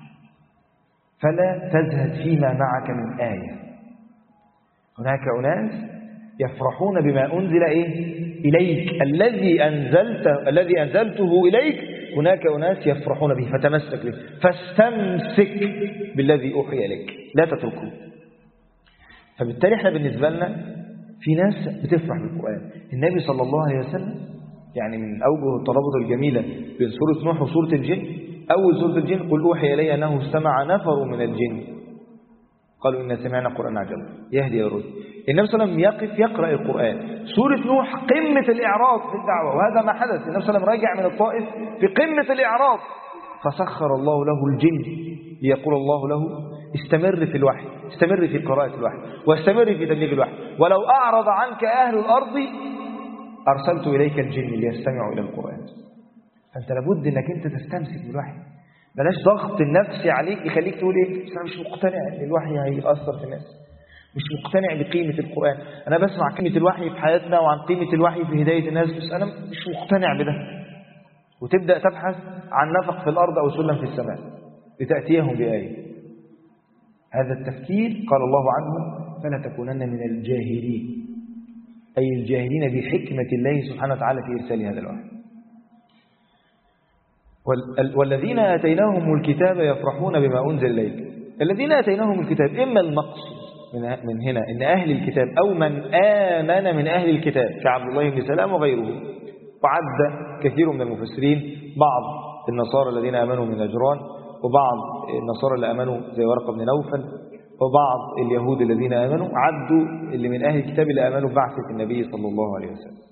فلا تزهد فيما معك من آية. هناك أناس يفرحون بما أنزل إليك، الذي أنزلته إليك. هناك أناس يفرحون به، فتمسك به، فاستمسك بالذي أوحي إليك، لا تتركه. فبالتالي احنا بالنسبة لنا في ناس بتفرح بالقرآن. النبي صلى الله عليه وسلم يعني من أوجه الترابط الجميلة بين سورة نوح وسورة الجن، أول سورة الجن قل أوحي إلي أنه استمع نفر من الجن قالوا إن سمعنا قرآن عجبا يهدي إلى الرشد. النبي صلى الله عليه وسلم يقف يقرأ القرآن. سورة نوح قمة الإعراض في الدعوة، وهذا ما حدث. النبي صلى الله عليه وسلم راجع من الطائف في قمة الإعراض، فسخر الله له الجن ليقول الله له استمر في الوحي، استمر في قراءة الوحي، واستمر في تبليغ الوحي، ولو أعرض عنك أهل الأرض أرسلت إليك الجن ليستمعوا إلى القرآن. فأنت لابد أنك أنت تستمسك بالوحي، بلاش ضغط النفسي عليك يخليك تقول إيه أنا مش مقتنع أن الوحي هيأثر في الناس، مش مقتنع بقيمة القرآن، أنا بسمع قيمة الوحي في حياتنا وعن قيمة الوحي في هداية الناس بس أنا مش مقتنع بده، وتبدأ تبحث عن نفق في الأرض أو سلم في السماء لتأتيهم بآية. هذا التفكير قال الله عنه فلا تكونن من الجاهلين، أي الجاهلين بحكمة الله سبحانه وتعالى في إرسال هذا الوحي. والذين آتيناهم الكتاب يفرحون بما أنزل إليك. الذين آتيناهم الكتاب إما المقصد من هنا إن أهل الكتاب أو من آمن من أهل الكتاب كعبد الله بن سلام وغيره. وعد كثير من المفسرين بعض النصارى الذين آمنوا من نجران، وبعض النصارى اللي آمنوا زي ورقة بن نوفل، وبعض اليهود الذين آمنوا، عدوا اللي من أهل الكتاب اللي آمنوا بعثة النبي صلى الله عليه وسلم.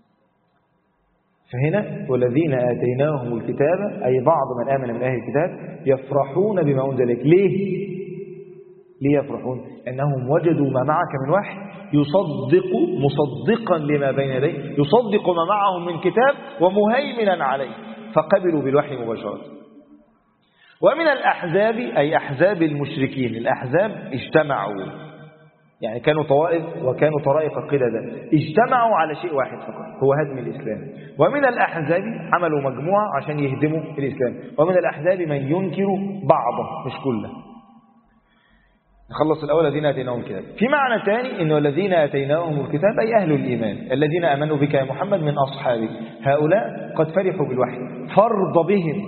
فهنا والذين آتيناهم الكتاب أي بعض من آمن من أهل الكتاب يفرحون بما أنزل إليك. ليه يفرحون؟ أنهم وجدوا ما معك من وحي مصدقا لما بين يديه، يصدق ما معهم من كتاب ومهيمنا عليه، فقبلوا بالوحي مباشرة. ومن الأحزاب أي أحزاب المشركين، الأحزاب اجتمعوا، يعني كانوا طوائف وكانوا طرائق قددا، اجتمعوا على شيء واحد فقط هو هدم الإسلام. ومن الأحزاب عملوا مجموعة عشان يهدموا الإسلام. ومن الأحزاب من ينكر بعضه مش كله. نخلص الأول الذين آتيناهم الكتاب. في معنى ثاني إنه الذين آتيناهم الكتاب أي أهل الإيمان الذين آمنوا بك يا محمد من أصحابك، هؤلاء قد فرحوا بالوحي فرض بهم.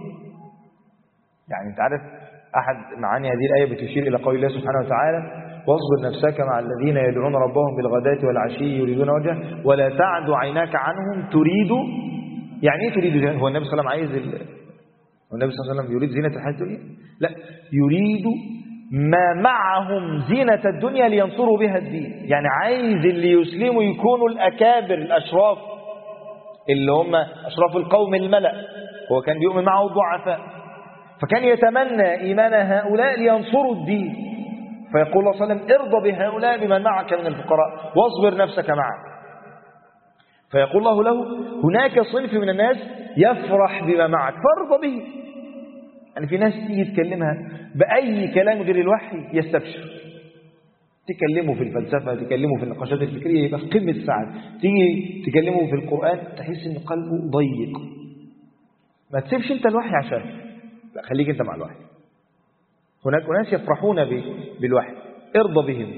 يعني أنت عارف أحد معاني هذه الآية بتشير إلى قول الله سبحانه وتعالى واصبر نفسك مع الذين يدعون ربهم بالغداة والعشي يريدون وجهه ولا تعد عيناك عنهم تريد. يعني ايه تريد؟ هو النبي صلى الله عليه وسلم عايز والنبي صلى الله عليه وسلم يريد زينة الحياة الدنيا؟ لا، يريد ما معهم زينة الدنيا لينصروا بها الدين. يعني عايز اللي يسلموا يكونوا الأكابر الأشراف اللي هم أشراف القوم الملأ، هو كان بيؤمن معه الضعفاء، فكان يتمنى إيمان هؤلاء لينصروا الدين. فيقول الله صلى الله عليه وسلم ارضى بهؤلاء بمن معك من الفقراء واصبر نفسك معه. فيقول الله له هناك صنف من الناس يفرح بما معك فارضى به. يعني في ناس تيجي تكلمها بأي كلام غير الوحي يستبشر، تكلمه في الفلسفة، تكلمه في النقاشات الفكرية يبقى في قمة السعادة، تيجي تكلمه في القرآن تحس ان قلبه ضيق. ما تسيبش انت الوحي عشان، لا خليك انت مع الوحي. هناك ناس يفرحون بالوحي ارضى بهم.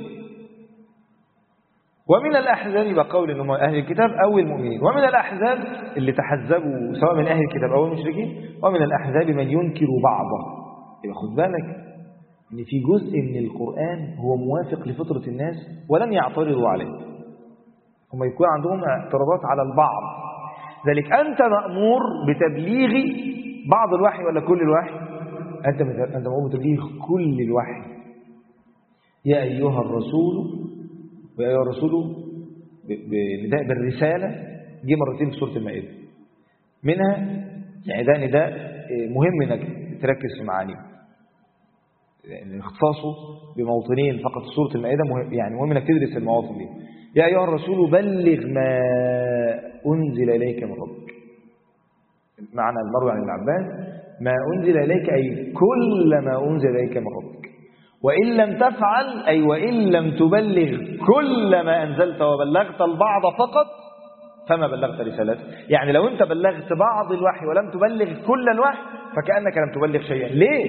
ومن الأحزاب يبقى قول إنهم أهل الكتاب أو المؤمنين. ومن الأحزاب اللي تحزبوا سواء من أهل الكتاب أو المشركين. ومن الأحزاب من ينكر بعضه. يبقى خد بالك إن في جزء من القرآن هو موافق لفطرة الناس ولن يعترضوا عليه، هم يكون عندهم اعتراضات على البعض، ذلك أنت مأمور بتبليغ بعض الوحي ولا كل الوحي؟ أنت مأمور بتبليغ كل الوحي. يا أيها الرسول، ويا أيها الرسول بنداء بالرسالة جه مرتين في سورة المائدة. منها يعني ده نداء مهم انك تركز في معانيه، يعني اختصاصه بموطنين فقط في سورة المائدة مهم، يعني مهم انك تدرس المواطن دي. يا أيها الرسول بلغ ما أنزل إليك من ربك. معنى المروي عن ابن عباس ما أنزل إليك أي كل ما أنزل إليك من ربك، وإن لم تفعل أي وإن لم تبلغ كل ما أنزلت وبلغت البعض فقط فما بلغت رسالته. يعني لو أنت بلغت بعض الوحي ولم تبلغ كل الوحي فكأنك لم تبلغ شيئا. ليه؟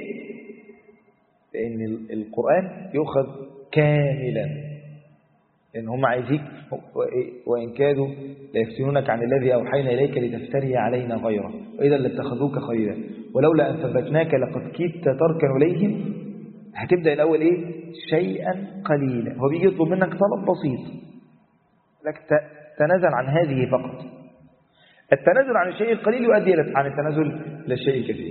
لأن القرآن يؤخذ كاملا، لأن هم عايزيك وإن كادوا ليفتنونك عن الذي أوحينا إليك لتفتري علينا غيره وإذا لاتخذوك خليلا ولولا أن ثبتناك لقد كدت تركن إليهم. هتبدأ الأول إيه؟ شيئا قليلا. هو بيجي يطلب منك طلب بسيط لك تنازل عن هذه فقط. التنازل عن الشيء القليل يؤدي عن التنازل للشيء الكثير.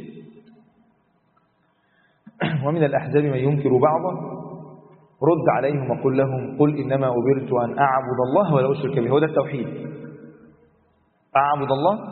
ومن الأحزاب من ينكر بعضه رد عليهم وقل لهم قل إنما أمرت أن أعبد الله ولا أشرك به. هو ده التوحيد، أعبد الله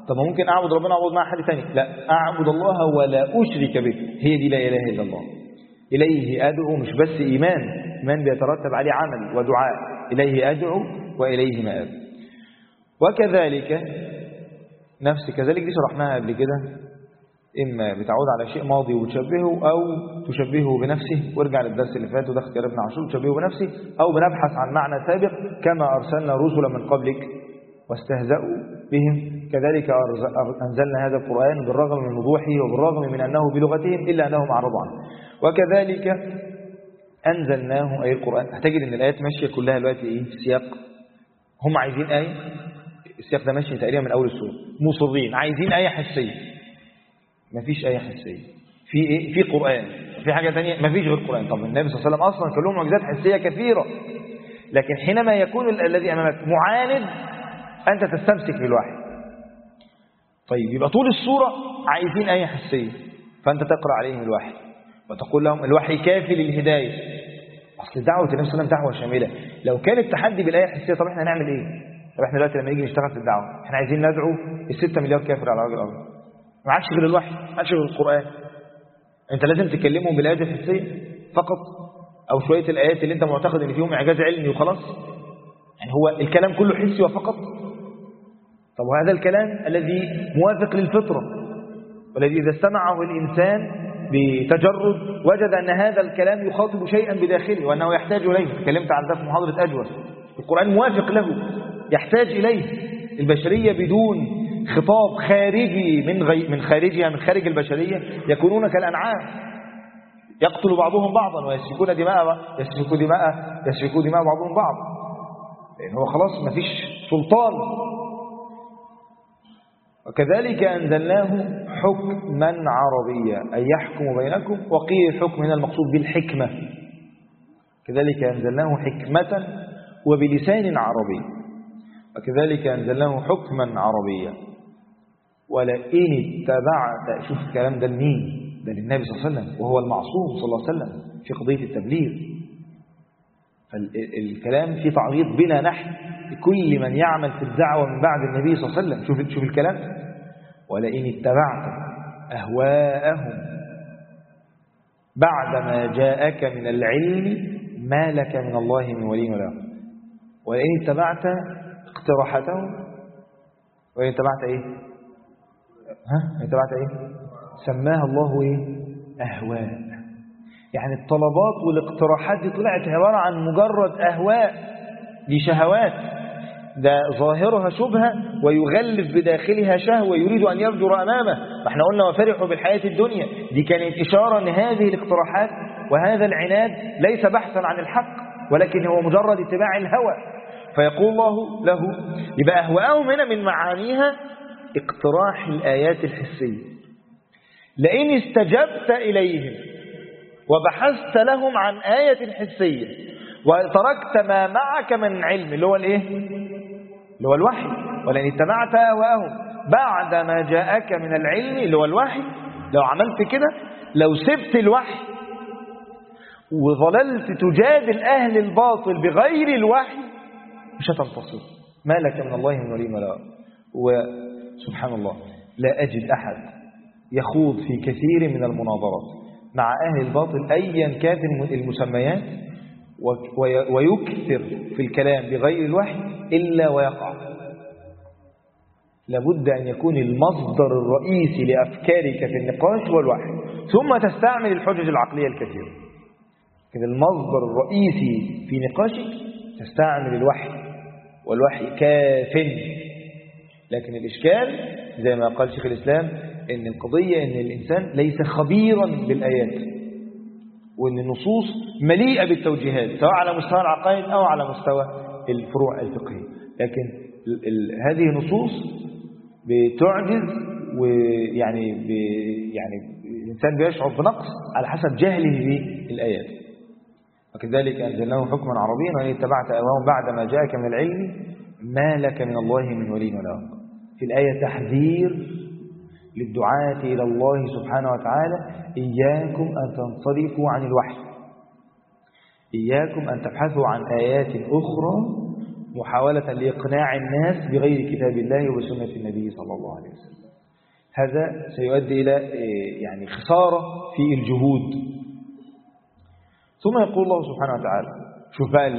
طب ممكن أعبد ربنا أعبد مع حد تاني؟ لا، أعبد الله ولا أشرك به، هي دي لا إله إلا الله. إليه أدعو، مش بس إيمان بيترتب عليه عمل ودعاء، إليه أدعو وإليه مآب. وكذلك كذلك دي شرحناها قبل كده، إما بتعود على شيء ماضي وتشبهه، أو تشبهه بنفسه، وارجع للدرس اللي فات وده اختيار ابن عاشور، تشبهه بنفسه، أو بنبحث عن معنى سابق كما أرسلنا رسلا من قبلك واستهزأوا بهم كذلك أنزلنا هذا القرآن بالرغم من وضوحه وبالرغم من أنه بلغتهم إلا أنهم أعرضوا عنه. وكذلك أنزلناه أي القرآن. هتجد أن الآيات ماشية كلها دلوقتي إيه؟ في سياق هم عايزين آية، السياق ده ماشي تقريبا من أول السورة، مصرين عايزين آية حسية. مفيش آية حسية في إيه؟ في قرآن، في حاجة تانية مفيش غير قرآن. طب النبي صلى الله عليه وسلم أصلا كان له معجزات حسية كثيرة، لكن حينما يكون الذي أمامك معاند أنت تستمسك بالوحي. طيب يبقى طول السورة عايزين آية حسية، فأنت تقرأ عليهم الوحي وتقول لهم الوحي كافي للهداية. أصل دعوة النبي صلى الله عليه وسلم دعوة شاملة. لو كان التحدي بالآية الحسية، طب احنا هنعمل إيه؟ طب احنا دلوقتي لما نيجي نشتغل في الدعوة احنا عايزين ندعو 6 مليار كافر على وجه الأرض، ما عادش غير الوحي، ما عادش غير القرآن. أنت لازم تكلمهم بالآيات الحسية فقط، أو شوية الآيات اللي أنت معتقد إن فيهم إعجاز علمي وخلاص. يعني هو الكلام كله حسي وفقط. طب وهذا الكلام الذي موافق للفطرة، والذي إذا استمعه الإنسان بتجرد وجد أن هذا الكلام يخاطب شيئا بداخله وأنه يحتاج إليه. تكلمت عن ده في محاضرة أجوى. القرآن موافق له، يحتاج إليه. البشرية بدون خطاب خارجي من خارج البشرية يكونون كالأنعام، يقتل بعضهم بعضا ويسفكون دماء بعضهم بعض، لأن هو خلاص ما فيش سلطان. وكذلك أنزلناه حكما عربيا أي يحكم بينكم، وقيل الحكم هنا المقصود بالحكمة. كذلك أنزلناه حكمة وبلسان عربي. وكذلك أنزلناه حكما عربيا. ولئن اتبعت، شوف الكلام ده لمين؟ ده للنبي صلى الله عليه وسلم، وهو المعصوم صلى الله عليه وسلم في قضية التبليغ. فالكلام فيه تعريض بنا نحن لكل من يعمل في الدعوة من بعد النبي صلى الله عليه وسلم. شوف الكلام، ولئن اتبعت أهواءهم بعدما جاءك من العلم ما لك من الله من ولي ولا نصير. ولئن اتبعت اقتراحاتهم، ولئن اتبعت ايه؟ اتبعت ايه؟ سماها الله ايه؟ أهواء. يعني الطلبات والاقتراحات دي طلعت عبارة عن مجرد أهواء، دي شهوات، ده ظاهرها شبهة ويغلف بداخلها شهوة يريد أن يفجر أمامه. ما احنا قلنا وفرحوا بالحياة الدنيا، دي كانت إشارة أن هذه الاقتراحات وهذا العناد ليس بحثا عن الحق، ولكن هو مجرد اتباع الهوى. فيقول الله له يبقى أهواءهم هنا من معانيها اقتراح الآيات الحسية. لئن استجبت إليهم وبحثت لهم عن آية حسية وتركت ما معك من علم، اللي هو الايه؟ اللي هو الوحي. ولئن اتبعت أهواءهم بعد ما جاءك من العلم، اللي هو الوحي. لو عملت كده، لو سبت الوحي وظللت تجادل أهل الباطل بغير الوحي مش هتنتصر. ما لك من الله من ولي ولا. وسبحان الله لا أجد أحد يخوض في كثير من المناظرات مع أهل الباطل أيا كانت المسميات ويكثر في الكلام بغير الوحي إلا ويقع. لابد أن يكون المصدر الرئيسي لأفكارك في النقاش هو الوحي، ثم تستعمل الحجج العقلية الكثيرة. كده المصدر الرئيسي في نقاشك تستعمل الوحي، والوحي كاف. لكن الإشكال زي ما قال شيخ الإسلام إن القضية إن الإنسان ليس خبيرا بالآيات، وإن النصوص مليئة بالتوجيهات سواء على مستوى العقائد أو على مستوى الفروع الفقهية. لكن هذه النصوص بتعجز، ويعني الإنسان بيشعر بنقص على حسب جهله بالآيات. وكذلك أنزلناه حكما عربيا وإن اتبعت أهواءهم بعد ما جاءك من العلم ما لك من الله من ولي ولا نصير. في الآية تحذير للدعاة إلى الله سبحانه وتعالى: إياكم أن تنصرفوا عن الوحي، إياكم أن تبحثوا عن آيات أخرى محاولة لإقناع الناس بغير كتاب الله وسنة النبي صلى الله عليه وسلم. هذا سيؤدي إلى يعني خسارة في الجهود. ثم يقول الله سبحانه وتعالى، شوف بقى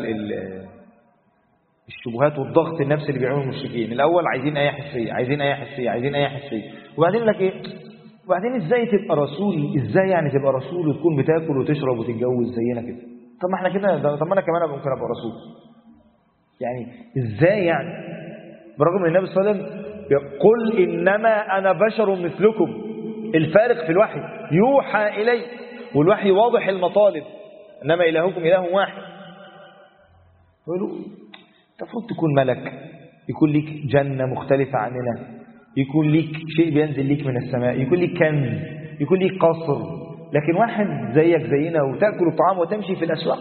الشبهات والضغط النفسي اللي بيعملوا المشركين. الأول عايزين آية حسية، عايزين آية حسية، عايزين آية حسية، وبعدين لك إيه؟ وبعدين إزاي تبقى رسول؟ إزاي يعني تبقى رسول وتكون بتاكل وتشرب وتتجوز زينا كده؟ طب ما احنا كده، طب ما أنا كمان ممكن أبقى رسول. يعني إزاي يعني؟ برغم أن النبي صلى الله عليه وسلم يقول إنما أنا بشر مثلكم. الفارق في الوحي يوحى إلي، والوحي واضح المطالب، إنما إلهكم إله واحد. يقولوا المفروض تكون ملك، يكون ليك جنة مختلفة عننا، يكون ليك شيء بينزل ليك من السماء، يكون ليك كنز، يكون ليك قصر، لكن واحد زيك زينا وتأكل الطعام وتمشي في الأسواق.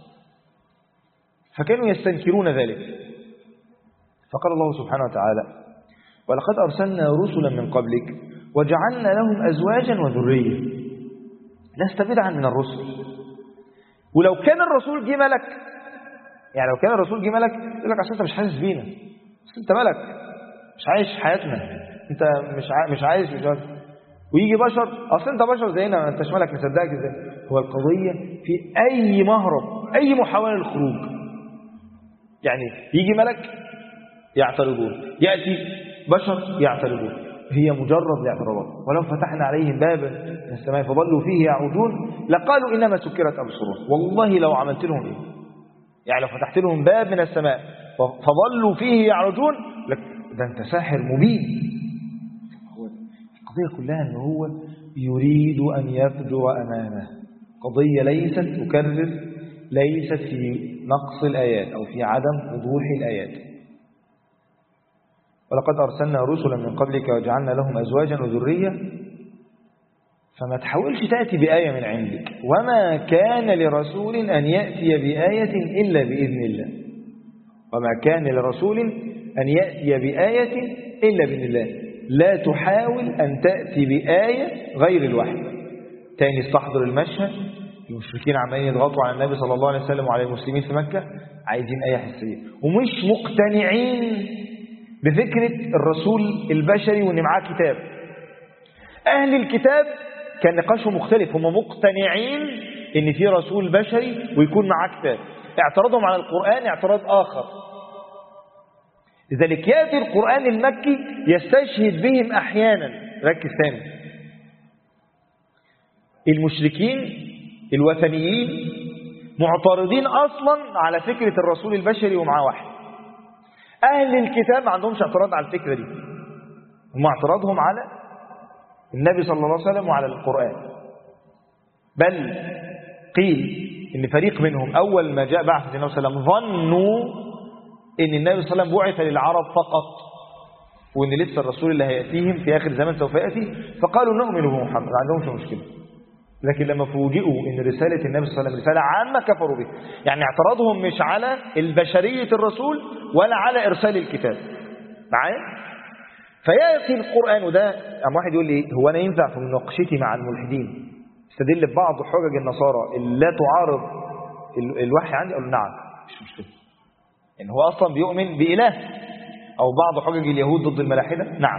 فكانوا يستنكرون ذلك. فقال الله سبحانه وتعالى ولقد أرسلنا رسلا من قبلك وجعلنا لهم أزواجا وذرية. لست بدعا من الرسل. ولو كان الرسول جه ملك، يعني لو كان الرسول جه ملك يقول لك عشان انت مش حاسس بينا، بس انت ملك مش عايش حياتنا، انت مش عايش ويجي بشر، اصل انت بشر زينا، ما انتش ملك نصدقك ازاي؟ هو القضيه في اي مهرب، اي محاوله للخروج، يعني يجي ملك يعترضون، ياتي بشر يعترضون، هي مجرد الاعتراضات. ولو فتحنا عليهم بابا من السماء فظلوا فيه يعودون لقالوا انما سكرت ابصرهم. والله لو عملت لهم ايه، يعني لو فتحت لهم باب من السماء فظلوا فيه يعرجون لك ده انت ساحر مبين. هو القضية كلها ان هو يريد ان يفجر امامه. قضية ليست أكرر، ليست في نقص الآيات أو في عدم وضوح الآيات. ولقد أرسلنا رسلا من قبلك وجعلنا لهم أزواجا وذرية. فما تحاولش تأتي بآية من عندك، وما كان لرسول أن يأتي بآية إلا بإذن الله. وما كان لرسول أن يأتي بآية إلا بإذن الله. لا تحاول أن تأتي بآية غير الوحي. تاني استحضر المشهد، المشركين عمالين يضغطوا على النبي صلى الله عليه وسلم وعلى المسلمين في مكة، عايزين آية حسية، ومش مقتنعين بفكرة الرسول البشري وإن معاه كتاب. أهل الكتاب كان نقاشهم مختلف، هم مقتنعين إن في رسول بشري ويكون معاه كتاب. اعتراضهم على القرآن اعتراض آخر. لذلك يأتي القرآن المكي يستشهد بهم أحيانا. ركز ثاني، المشركين الوثنيين معترضين أصلا على فكرة الرسول البشري ومعاه وحي. أهل الكتاب ما عندهمش اعتراض على الفكرة دي، هم اعتراضهم على النبي صلى الله عليه وسلم وعلى القرآن. بل قيل إن فريق منهم أول ما جاء بعث النبي صلى الله عليه وسلم ظنوا إن النبي صلى الله عليه وسلم بعث للعرب فقط، وإن لسه الرسول اللي هيأتيهم في آخر الزمن سوف يأتي، فقالوا نؤمن بمحمد، ما عندهمش مشكلة. لكن لما فوجئوا إن رسالة النبي صلى الله عليه وسلم رسالة عامة كفروا به. يعني اعتراضهم مش على البشرية الرسول ولا على إرسال الكتاب. معايا؟ فيأتي القرآن، وده أم واحد يقول لي هو أنا ينفع في مناقشتي مع الملحدين استدل ببعض حجج النصارى اللي لا تعارض الوحي عندي؟ أقول نعم، مش مشكلة. يعني هو أصلا بيؤمن بإله. أو بعض حجج اليهود ضد الملاحدة؟ نعم.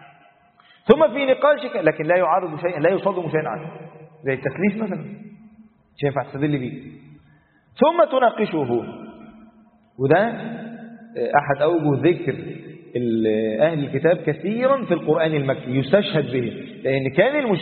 ثم في نقاشك لكن لا يعارض شيئا، لا يصادم شيئا عنه، زي التكليف مثلا مش ينفع تستدل به. ثم تناقشه هو، وده أحد أوجه ذكر أهل الكتاب كثيرا في القرآن المكي يستشهد به، لأن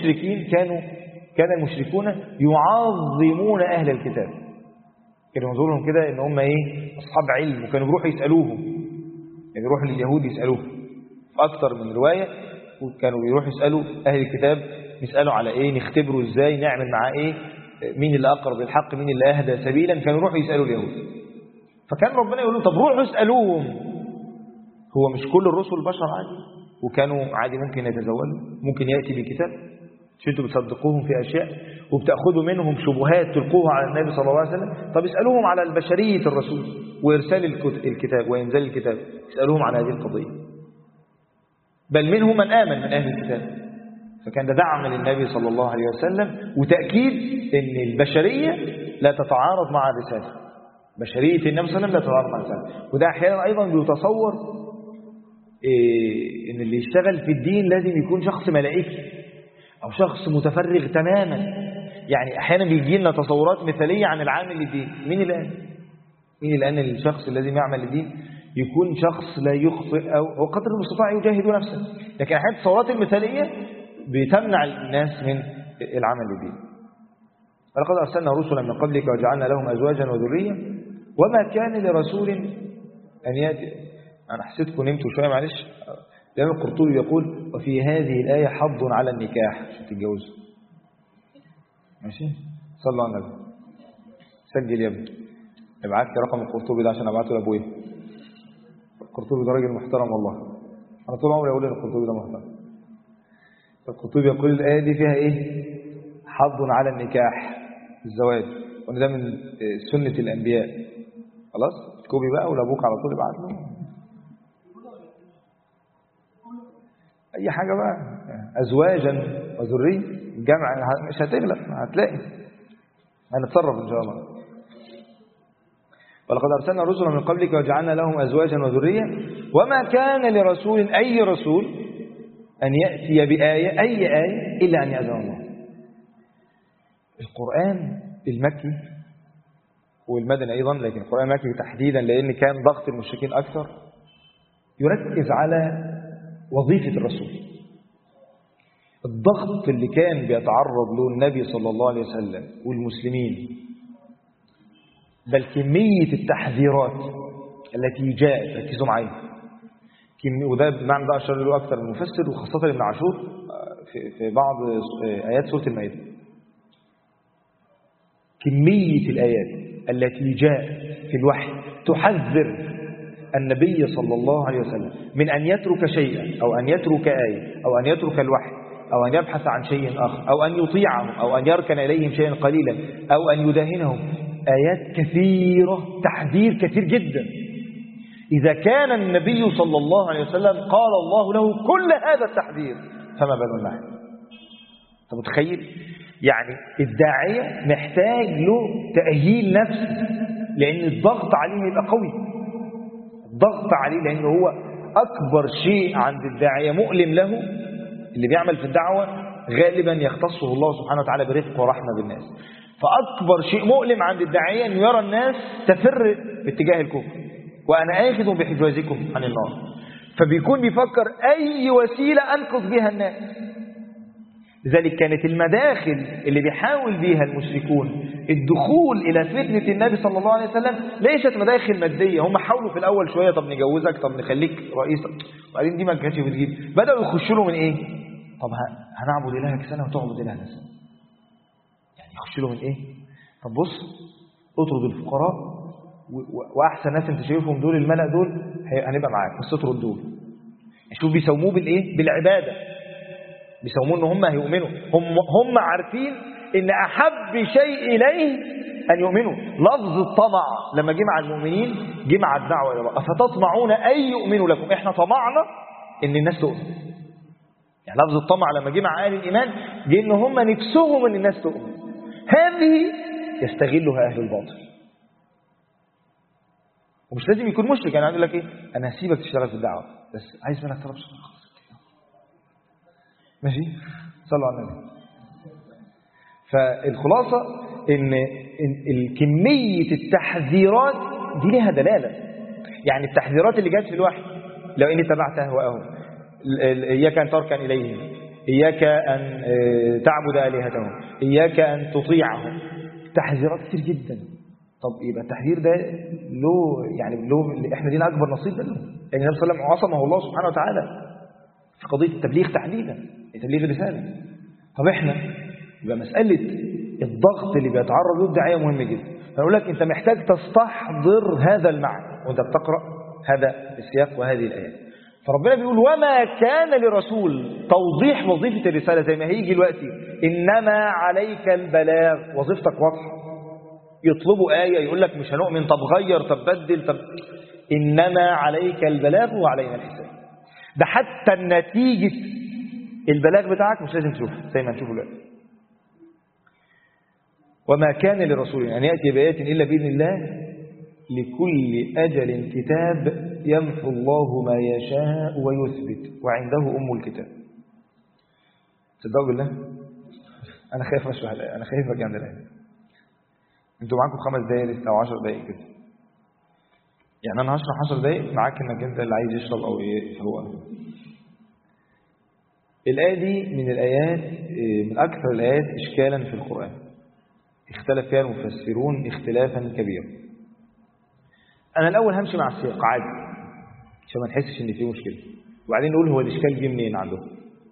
كان المشركون يعظمون أهل الكتاب، كانوا ينظرهم كده إن هم أصحاب علم، وكانوا بيروحوا يسألوهم، يعني يروحوا لليهود يسألوهم في أكثر من رواية، وكانوا بيروحوا يسألوا أهل الكتاب، نسأله على إيه، نختبره إزاي، نعمل معاه إيه، مين اللي أقرب للحق، مين اللي أهدى سبيلا. كانوا يروحوا يسألوا اليهود. فكان ربنا يقول لهم طب روحوا اسألوهم، هو مش كل الرسل بشر عادي؟ وكانوا عادي ممكن يتزوجوا، ممكن يأتي بكتاب، مش انتوا بتصدقوهم في أشياء وبتأخذوا منهم شبهات تلقوها على النبي صلى الله عليه وسلم؟ طب اسألوهم على البشرية الرسول وإرسال الكتاب وإنزال الكتاب، اسألوهم على هذه القضية. بل منهم من آمن من أهل الكتاب. فكان ده دعم للنبي صلى الله عليه وسلم وتأكيد أن البشرية لا تتعارض مع الرسالة، بشرية النبي صلى الله عليه وسلم لا تتعارض مع الإسلام. وده أحيانا أيضا بيتصور إن اللي يشتغل في الدين لازم يكون شخص ملائكي أو شخص متفرغ تماما. يعني أحيانا بيجي لنا تصورات مثالية عن العامل للدين. مين الآن الشخص الذي يعمل للدين يكون شخص لا يخطئ أو قدر المستطاع يجاهد نفسه. لكن أحيانا التصورات المثالية بتمنع الناس من العمل للدين. ولقد أرسلنا رسلا من قبلك وجعلنا لهم أزواجا وذرية وما كان لرسول أن يأتي. أنا حسيتكم نمتوا شوية معلش. الإمام القرطبي يقول وفي هذه الآية حض على النكاح عشان تتجوزوا. ماشي، صلوا على النبي. سجل يا ابني، ابعت لي رقم القرطبي ده عشان ابعته لابويا. القرطبي ده راجل محترم والله. انا طول عمري اقول ان القرطبي ده محترم. القرطبي يقول الآية دي فيها ايه؟ حض على النكاح، الزواج، وان ده من سنة الأنبياء. خلاص كوبي بقى ولابوك على طول ابعت له اي حاجة بقى، ازواجا وذرية. الجامعة مش هتغلب، هتلاقي هنتصرف ان شاء الله. ولقد أرسلنا رسلا من قبلك وجعلنا لهم أزواجا وذرية وما كان لرسول أي رسول أن يأتي بآية أي آية إلا أن يأذن الله. القرآن المكي والمدني أيضا، لكن القرآن المكي تحديدا لأن كان ضغط المشركين أكثر، يركز على وظيفة الرسول. الضغط اللي كان بيتعرض له النبي صلى الله عليه وسلم والمسلمين، بل كمية التحذيرات التي جاءت، ركزوا معايا، وده بمعنى ده أشار له أكثر من مفسر وخاصة ابن عاشور في بعض آيات سورة المائدة. كمية الآيات التي جاءت في الوحي تحذر النبي صلى الله عليه وسلم من أن يترك شيئا أو أن يترك آية أو أن يترك الوحي أو أن يبحث عن شيء آخر أو أن يطيعهم أو أن يركن إليهم شيئا قليلا أو أن يداهنهم. آيات كثيرة، تحذير كثير جدا. إذا كان النبي صلى الله عليه وسلم قال الله له كل هذا التحذير فما بالنا نحن؟ أنت متخيل؟ يعني الداعية محتاج له تأهيل نفسي، لأن الضغط عليه يبقى قوي. الضغط عليه لأنه هو أكبر شيء عند الداعية مؤلم له، اللي بيعمل في الدعوة غالبا يختصه الله سبحانه وتعالى برفق ورحمة بالناس. فأكبر شيء مؤلم عند الداعية أن يرى الناس تفر باتجاه الكفر، وأنا آخذ بحجوازكم عن النار. فبيكون بيفكر أي وسيلة أنقذ بها الناس. لذلك كانت المداخل اللي بيحاول بيها المشركون الدخول إلى فتنة النبي صلى الله عليه وسلم ليست مداخل مادية. هم حاولوا في الأول شوية، طب نجوزك، طب نخليك رئيسك، وبعدين دي ما كانتش بتجيب. بدأوا يخشوا له من إيه؟ طب هنعبد إلهك سنة وتعبد إلهنا سنة. يعني يخشوا له من إيه؟ طب بص، اطرد الفقراء وأحسن ناس أنت شايفهم دول، الملأ دول هنبقى معاك، بس اطرد دول. شوف بيسموه بالإيه؟ بالعبادة. بيسموه إن هم هيؤمنوا. هم عارفين إن أحب شيء إليه أن يؤمنوا. لفظ الطمع لما جه مع المؤمنين جه مع الدعوة إلى الله. أفتطمعون أن يؤمنوا لكم؟ إحنا طمعنا إن الناس تؤمن. يعني لفظ الطمع لما جه مع أهل الإيمان جه إن هم نفسهم إن الناس تؤمن. هذه يستغلها أهل الباطل. ومش لازم يكون مشرك. يعني يقول لك إيه؟ أنا هسيبك تشتغل في الدعوة بس عايز منك طلب شغل خاص. ماشي؟ صلوا على النبي. فالخلاصة إن كمية التحذيرات دي لها دلالة. يعني التحذيرات اللي جات في الوحي، لو إني تبعت أهواءهم، إياك أن تركن إليهم، إياك أن تعبد آلهتهم، إياك أن تطيعهم، تحذيرات كتير جدا. طب يبقى التحذير ده له إحنا لينا أكبر نصيب منه، لأن النبي صلى الله عليه وسلم عصمه الله سبحانه وتعالى في قضية التبليغ تحديدا، تبليغ الرسالة. طب إحنا يبقى مسألة الضغط اللي بيتعرض له الداعية مهم جدا. فنقول لك أنت محتاج تستحضر هذا المعنى وأنت بتقرأ هذا السياق وهذه الآيات. فربنا بيقول وما كان لرسول، توضيح وظيفة الرسالة زي ما هيجي دلوقتي. إنما عليك البلاغ، وظيفتك واضحة. يطلبوا آية يقول لك مش هنؤمن، طب غير، طب بدل، طب إنما عليك البلاغ وعلينا الحساب. ده حتى النتيجة البلاغ بتاعك مش لازم تشوفه زي ما نشوفه دلوقتي. وما كان لرسول أن يأتي بآية إلا بإذن الله لكل أجل كتاب يمحو الله ما يشاء ويثبت وعنده أم الكتاب. تصدقوا بالله أنا خايف أشرح الآية، أنا خايف أجي عند الآية. أنتوا معاكم 5 دقايق لسه أو 10 دقايق كده، يعني أنا هشرح 10 دقايق معاك إنك أنت اللي عايز يشرب أو هو. الآية دي من الآيات، من أكثر الآيات إشكالا في القرآن، اختلف فيها المفسرون اختلافا كبيرا. أنا الأول همشي مع السياق عادي عشان ما نحسش إن فيه مشكلة، وبعدين نقول هو الإشكال جه منين عندهم.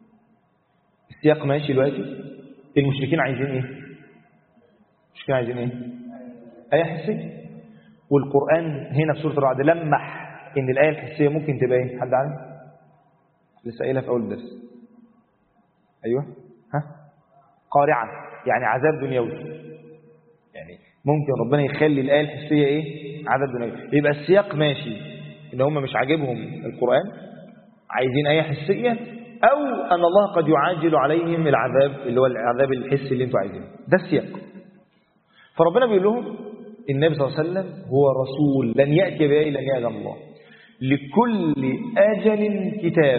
السياق ماشي دلوقتي، المشركين عايزين إيه؟ المشركين عايزين إيه؟ آية حسية، والقرآن هنا في سورة الرعد لمح إن الآية الحسية ممكن تبقى إيه؟ حد عارف؟ لسه قايلها في أول الدرس. أيوه ها؟ قارعة، يعني عذاب دنيوي، يعني ممكن ربنا يخلي الآية الحسية إيه؟ عذاب دنيوي. يبقى السياق ماشي إن هم مش عاجبهم القرآن، عايزين آية حسية، أو أن الله قد يعاجل عليهم العذاب اللي هو العذاب الحسي اللي انتوا عايزينه. ده السياق. فربنا بيقول لهم النبي صلى الله عليه وسلم هو رسول لن يأتي بآية لن يأذن الله، لكل أجل كتاب.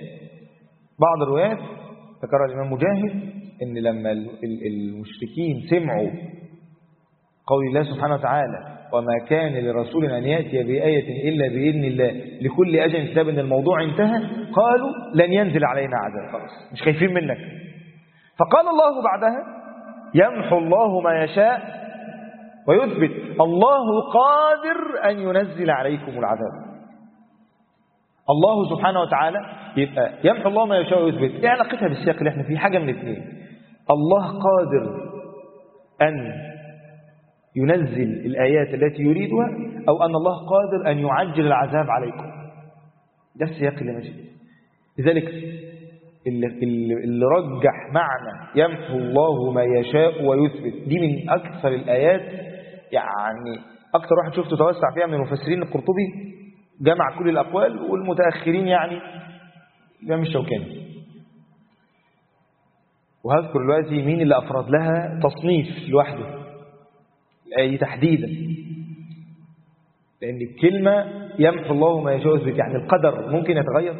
بعض الروايات ذكرها الإمام مجاهد إن لما المشركين سمعوا قول الله سبحانه وتعالى وما كان لرسول أن يأتي بآية إلا بإذن الله لكل أجل كتاب، إن الموضوع انتهى، قالوا لن ينزل علينا عذاب، خلاص مش خايفين منك. فقال الله بعدها يمحو الله ما يشاء ويثبت، الله قادر أن ينزل عليكم العذاب. الله سبحانه وتعالى يبقى يمحو الله ما يشاء ويثبت. ايه علاقتها بالسياق اللي احنا فيه؟ حاجة من اثنين، الله قادر أن ينزل الآيات التي يريدها، أو أن الله قادر أن يعجل العذاب عليكم. ده السياق اللي ماشي. لذلك اللي رجح معنى يمحو الله ما يشاء ويثبت دي من أكثر الآيات، يعني أكثر واحد شفته توسع فيها من المفسرين القرطبي، جمع كل الأقوال، والمتأخرين يعني الإمام الشوكاني. وهذكر دلوقتي مين اللي أفرد لها تصنيف لوحده الآية دي تحديدا، لأن الكلمة يمحو الله ما يشاء ويثبت يعني القدر ممكن يتغير.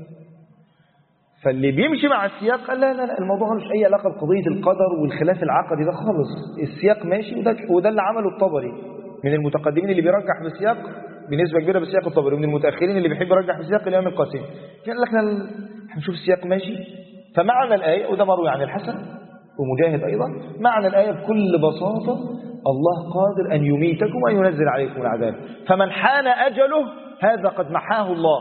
فاللي بيمشي مع السياق قال لا لا لا، الموضوع مش أي علاقة بقضية القدر والخلاف العقدي ده خالص، السياق ماشي. وده اللي عمله الطبري من المتقدمين اللي بيرجح بالسياق بنسبة كبيرة بالسياق الطبري، ومن المتأخرين اللي بيحب يرجح بالسياق الإمام القاسمي. قال لك هنشوف السياق ماشي. فمعنى الآية، وده مروي عن الحسن ومجاهد أيضا، معنى الآية بكل بساطة الله قادر أن يميتكم وأن ينزل عليكم العذاب، فمن حان أجله هذا قد محاه الله،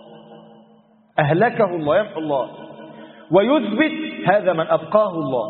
أهلكه الله، يمحو الله، ويثبت هذا من أبقاه الله.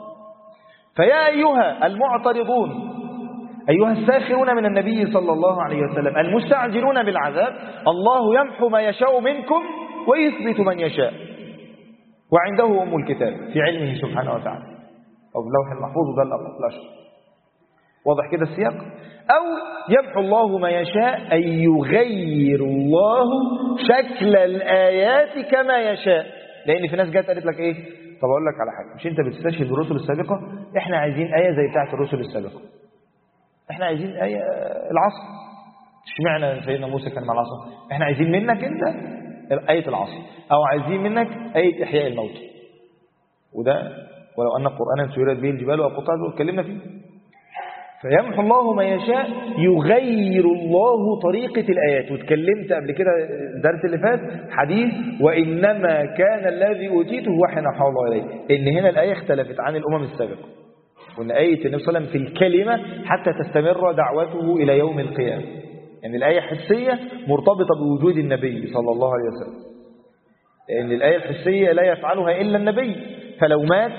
فيا أيها المعترضون، أيها الساخرون من النبي صلى الله عليه وسلم المستعجلون بالعذاب، الله يمحو ما يشاء منكم ويثبت من يشاء وعنده أم الكتاب في علمه سبحانه وتعالى، أو في اللوح المحفوظ. ده الأشهر. واضح كده السياق؟ أو يمحو الله ما يشاء أن يغير الله شكل الآيات كما يشاء. لأن في ناس جات قالت لك إيه؟ طب أقول لك على حاجة، مش أنت بتستشهد بالرسل السابقة؟ إحنا عايزين آية زي بتاعة الرسل السابقة، إحنا عايزين آية العصر. اشمعنى سيدنا موسى كان مع العصر؟ إحنا عايزين منك أنت آية العصر، أو عايزين منك آية إحياء الموت. وده ولو أن قرآنا سيرت به الجبال وقطعت واتكلمنا فيه. فيمحو الله ما يشاء، يغير الله طريقة الآيات. واتكلمت قبل كده الدرس اللي فات حديث وإنما كان الذي أوتيته وحي نحو الله إليه، إن هنا الآية اختلفت عن الأمم السابقة، وإن آية النبي صلى الله عليه وسلم في الكلمة حتى تستمر دعوته إلى يوم القيامة. يعني الآية حسية مرتبطة بوجود النبي صلى الله عليه وسلم، لأن الآية الحسية لا يفعلها إلا النبي. فلو مات،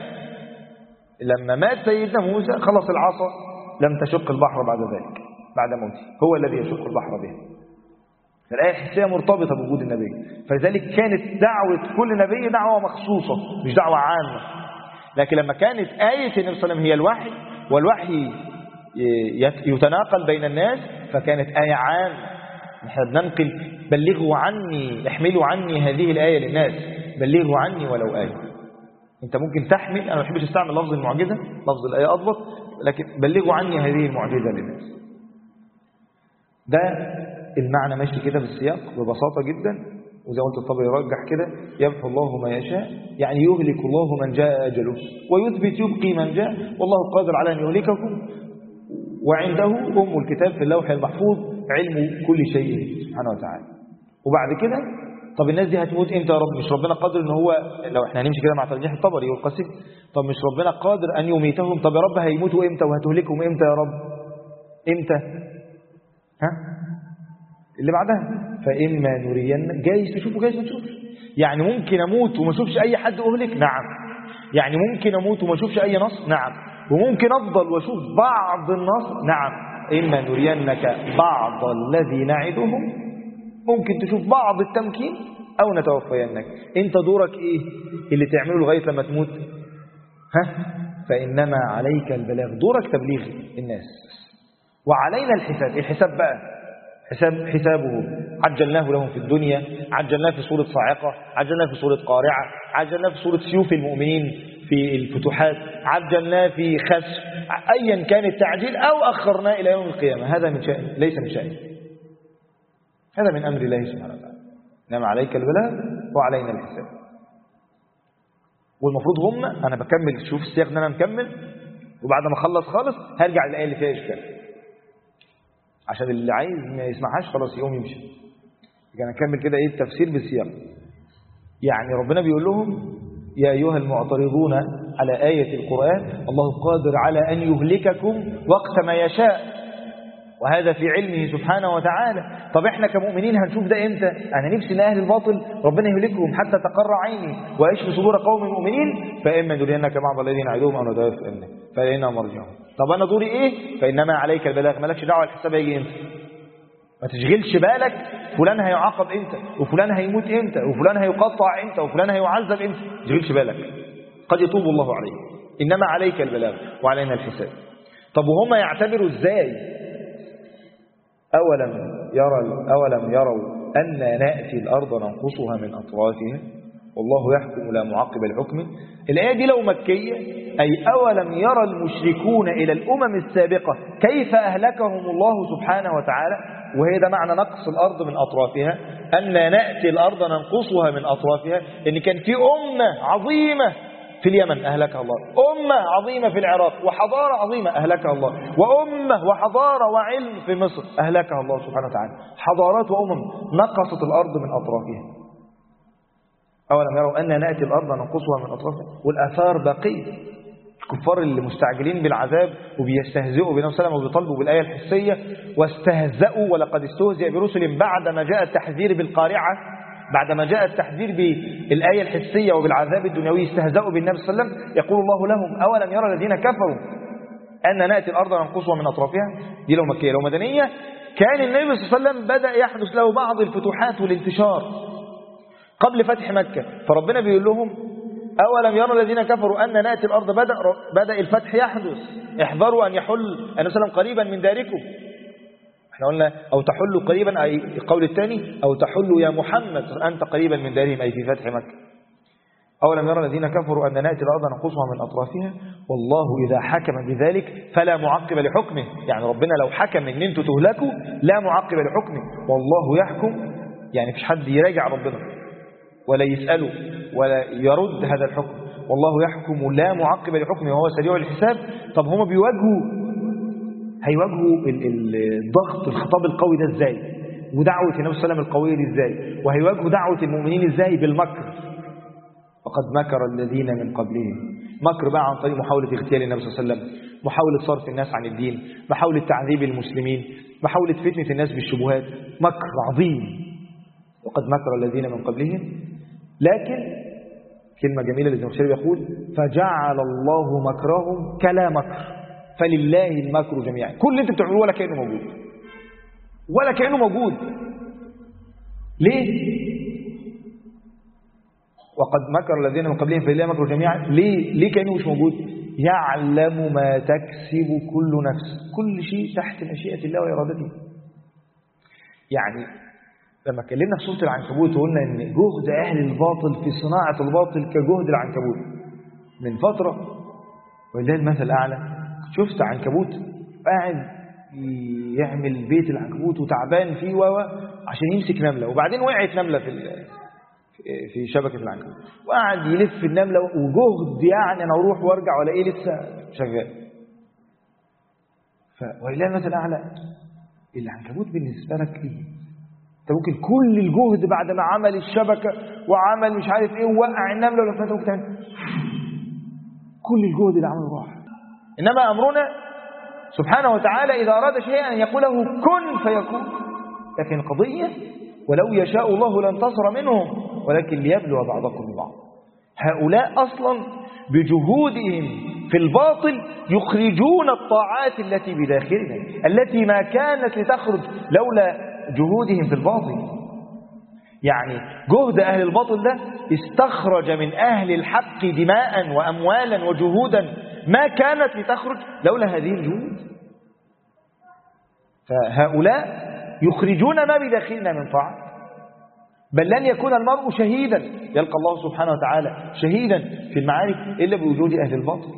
لما مات سيدنا موسى خلص العصا لم تشق البحر بعد ذلك، بعد موته هو الذي يشق البحر به. الآية الحسية مرتبطة بوجود النبي، فلذلك كانت دعوة كل نبي دعوة مخصوصة مش دعوة عامة. لكن لما كانت آية النبي صلى الله عليه وسلم هي الوحي، والوحي يتناقل بين الناس، فكانت آية عامة. نحن بننقل بلغوا عني، احملوا عني هذه الآية للناس، بلغوا عني ولو آية. انت ممكن تحمل، انا ما بحبش استعمل لفظ المعجزة، لفظ الآية أضبط، لكن بلغوا عني هذه المعجزة للناس. ده المعنى ماشي كده بالسياق ببساطة جدا. وزي قلت الطبري يرجح كده: يمحو الله ما يشاء، يعني يهلك الله من جاء أجله ويثبت يبقي من جاء، والله قادر على أن يهلككم وعنده أم الكتاب في اللوح المحفوظ علم كل شيء سبحانه وتعالى. وبعد كده طب الناس دي هتموت امتى يا رب؟ مش ربنا قادر ان هو، لو احنا هنمشي كده مع ترجيح الطبري والقاسم، طب مش ربنا قادر ان يميتهم؟ طب يا رب هيموتوا امتى وهتهلكهم امتى يا رب؟ امتى؟ ها اللي بعدها: فإما نرين، جايز تشوفوا جايز ما تشوفش. يعني ممكن اموت وما اشوفش اي حد اهلك؟ نعم. يعني ممكن اموت وما اشوفش اي نصر؟ نعم. وممكن افضل واشوف بعض النصر؟ نعم. اما نرينك بعض الذي نعدهم، ممكن تشوف بعض التمكين، او نتوفينك. انت دورك ايه اللي تعمله لغايه لما تموت؟ فانما عليك البلاغ، دورك تبليغ الناس وعلينا الحساب. الحساب بقى حسابه عجلناه لهم في الدنيا، عجلناه في سورة صاعقة، عجلناه في سورة قارعة، عجلناه في سورة سيوف المؤمنين في الفتوحات، عجلناه في خسف، أيا كان التعجيل، أو أخرناه إلى يوم القيامة. هذا من شأن ليس من شأن، هذا من أمر الله سبحانه وتعالى. إنما عليك البلاغ وعلينا الحساب. والمفروض أنا بكمل، شوف السياق ان أنا مكمل، وبعد ما أخلص خالص هرجع للآية اللي فيها إشكال، عشان اللي عايز ما يسمعهاش خلاص يقوم يمشي. يعني نكمل كده التفسير بالسياق. يعني ربنا بيقول لهم: يا أيها المعترضون على آية القرآن، الله قادر على أن يهلككم وقت ما يشاء، وهذا في علمه سبحانه وتعالى. طب احنا كمؤمنين هنشوف ده امتى؟ أنا نفسي ان أهل الباطل ربنا يهلكهم حتى تقر عيني ويشفي صدور قوم مؤمنين. فإما نرينك بعض الذين نعدهم أو نتوفينك فإلينا مرجعهم. طب أنا دوري إيه؟ فإنما عليك البلاغ. مالكش دعوة الحساب هيجي امتى، ما تشغلش بالك فلان هيعاقب امتى، وفلان هيموت امتى، وفلان هيقطع امتى، وفلان هيعذب امتى. ما تشغلش بالك، قد يتوب الله عليه. إنما عليك البلاغ وعلينا الحساب. طب وهم يعتبروا ازاي؟ أولم يروا أن نأتي الأرض ننقصها من أطرافها والله يحكم لا معقب لحكمه. الآية دي لو مكية، أي أولم يرى المشركون إلى الأمم السابقة كيف أهلكهم الله سبحانه وتعالى، وهي ده معنى نقص الأرض من أطرافها، أن نأتي الأرض ننقصها من أطرافها، إن كان في أمة عظيمة في اليمن أهلكها الله، أمة عظيمة في العراق وحضارة عظيمة أهلكها الله، وأمة وحضارة وعلم في مصر أهلكها الله سبحانه وتعالى. حضارات وأمم نقصت الأرض من أطرافها. أولم يروا أن نأتي الأرض ننقصها من أطرافها، والآثار باقية. الكفار اللي مستعجلين بالعذاب وبيستهزئوا بنفس السلام وبيطالبوا بالآية الحسية، واستهزأوا ولقد استهزئ برسل بعدما جاء التحذير بالقارعة، بعدما جاء التحذير بالآية الحسية وبالعذاب الدنيوي استهزأوا بالنبي صلى الله عليه وسلم. يقول الله لهم: أولم يرى الذين كفروا أن نأتي الأرض ننقصها من أطرافها. دي لو مكية. لو مدنية، كان النبي صلى الله عليه وسلم بدأ يحدث له بعض الفتوحات والانتشار قبل فتح مكة، فربنا بيقول لهم: أولم يرى الذين كفروا أن نأتي الأرض، بدأ الفتح يحدث، احذروا أن يحل النبي صلى الله عليه وسلم قريبا من داركم. احنا قلنا أو تحل قريبا، أي القول الثاني أو تحل يا محمد أنت قريبا من دارهم، أي في فتح مكة. أولم يرى الذين كفروا أن نأتي الأرض ننقصها من أطرافها والله إذا حكم بذلك فلا معقب لحكمه. يعني ربنا لو حكم إن أنتوا تهلكوا لا معقب لحكمه، والله يحكم، يعني مفيش حد يراجع ربنا ولا يسأله ولا يرد هذا الحكم. والله يحكم لا معقب لحكمه وهو سريع الحساب. طب هم هيواجهوا الضغط الخطاب القوي ده ازاي، ودعوة النبي صلى الله عليه وسلم القوية دي ازاي، وهيواجهوا دعوة المؤمنين ازاي؟ بالمكر. وقد مكر الذين من قبلهم. مكر بقى عن طريق محاولة اغتيال النبي صلى الله عليه وسلم، محاولة صرف الناس عن الدين، محاولة تعذيب المسلمين، محاولة فتنة الناس بالشبهات. مكر عظيم. وقد مكر الذين من قبلهم. لكن كلمة جميلة للزمخشري يقول: فجعل الله مكرهم كلا مكر فلله المكر جميعا. كل اللي انت بتعملوه ولا كأنه موجود، ولا كأنه موجود. ليه؟ وقد مكر الذين من قبلهم فلله المكر جميعا. ليه كأنه مش موجود؟ يعلم ما تكسب كل نفس، كل شيء تحت مشيئة الله وإرادته. يعني لما اتكلمنا في سورة العنكبوت وقلنا ان جهد اهل الباطل في صناعة الباطل كجهد العنكبوت من فترة، ولله المثل الاعلى. شفت عنكبوت قاعد يعمل بيت العنكبوت وتعبان فيه عشان يمسك نملة، وبعدين وقعت نملة في شبكة العنكبوت، وقعد يلف النملة وجهد يعني أنا أروح وارجع ولا إيه لسه شغال. ولله المثل الأعلى، العنكبوت بالنسبة لك إيه؟ أنت ممكن كل الجهد بعد ما عمل الشبكة وعمل مش عارف إيه ووقع النملة ولا فاتت ممكن كل الجهد اللي عمله راح. إنما أمرنا سبحانه وتعالى إذا أراد شيئا أن يقوله كن فيكون. لكن قضية ولو يشاء الله لانتصر منهم ولكن ليبلو بعضكم ببعض. هؤلاء أصلا بجهودهم في الباطل يخرجون الطاعات التي بداخلنا التي ما كانت لتخرج لولا جهودهم في الباطل. يعني جهد أهل الباطل ده استخرج من أهل الحق دماء وأموالا وجهودا ما كانت لتخرج لولا هذه الجهود. فهؤلاء يخرجون ما بداخلنا من طاعة. بل لن يكون المرء شهيدا يلقى الله سبحانه وتعالى شهيدا في المعارك إلا بوجود أهل الباطل.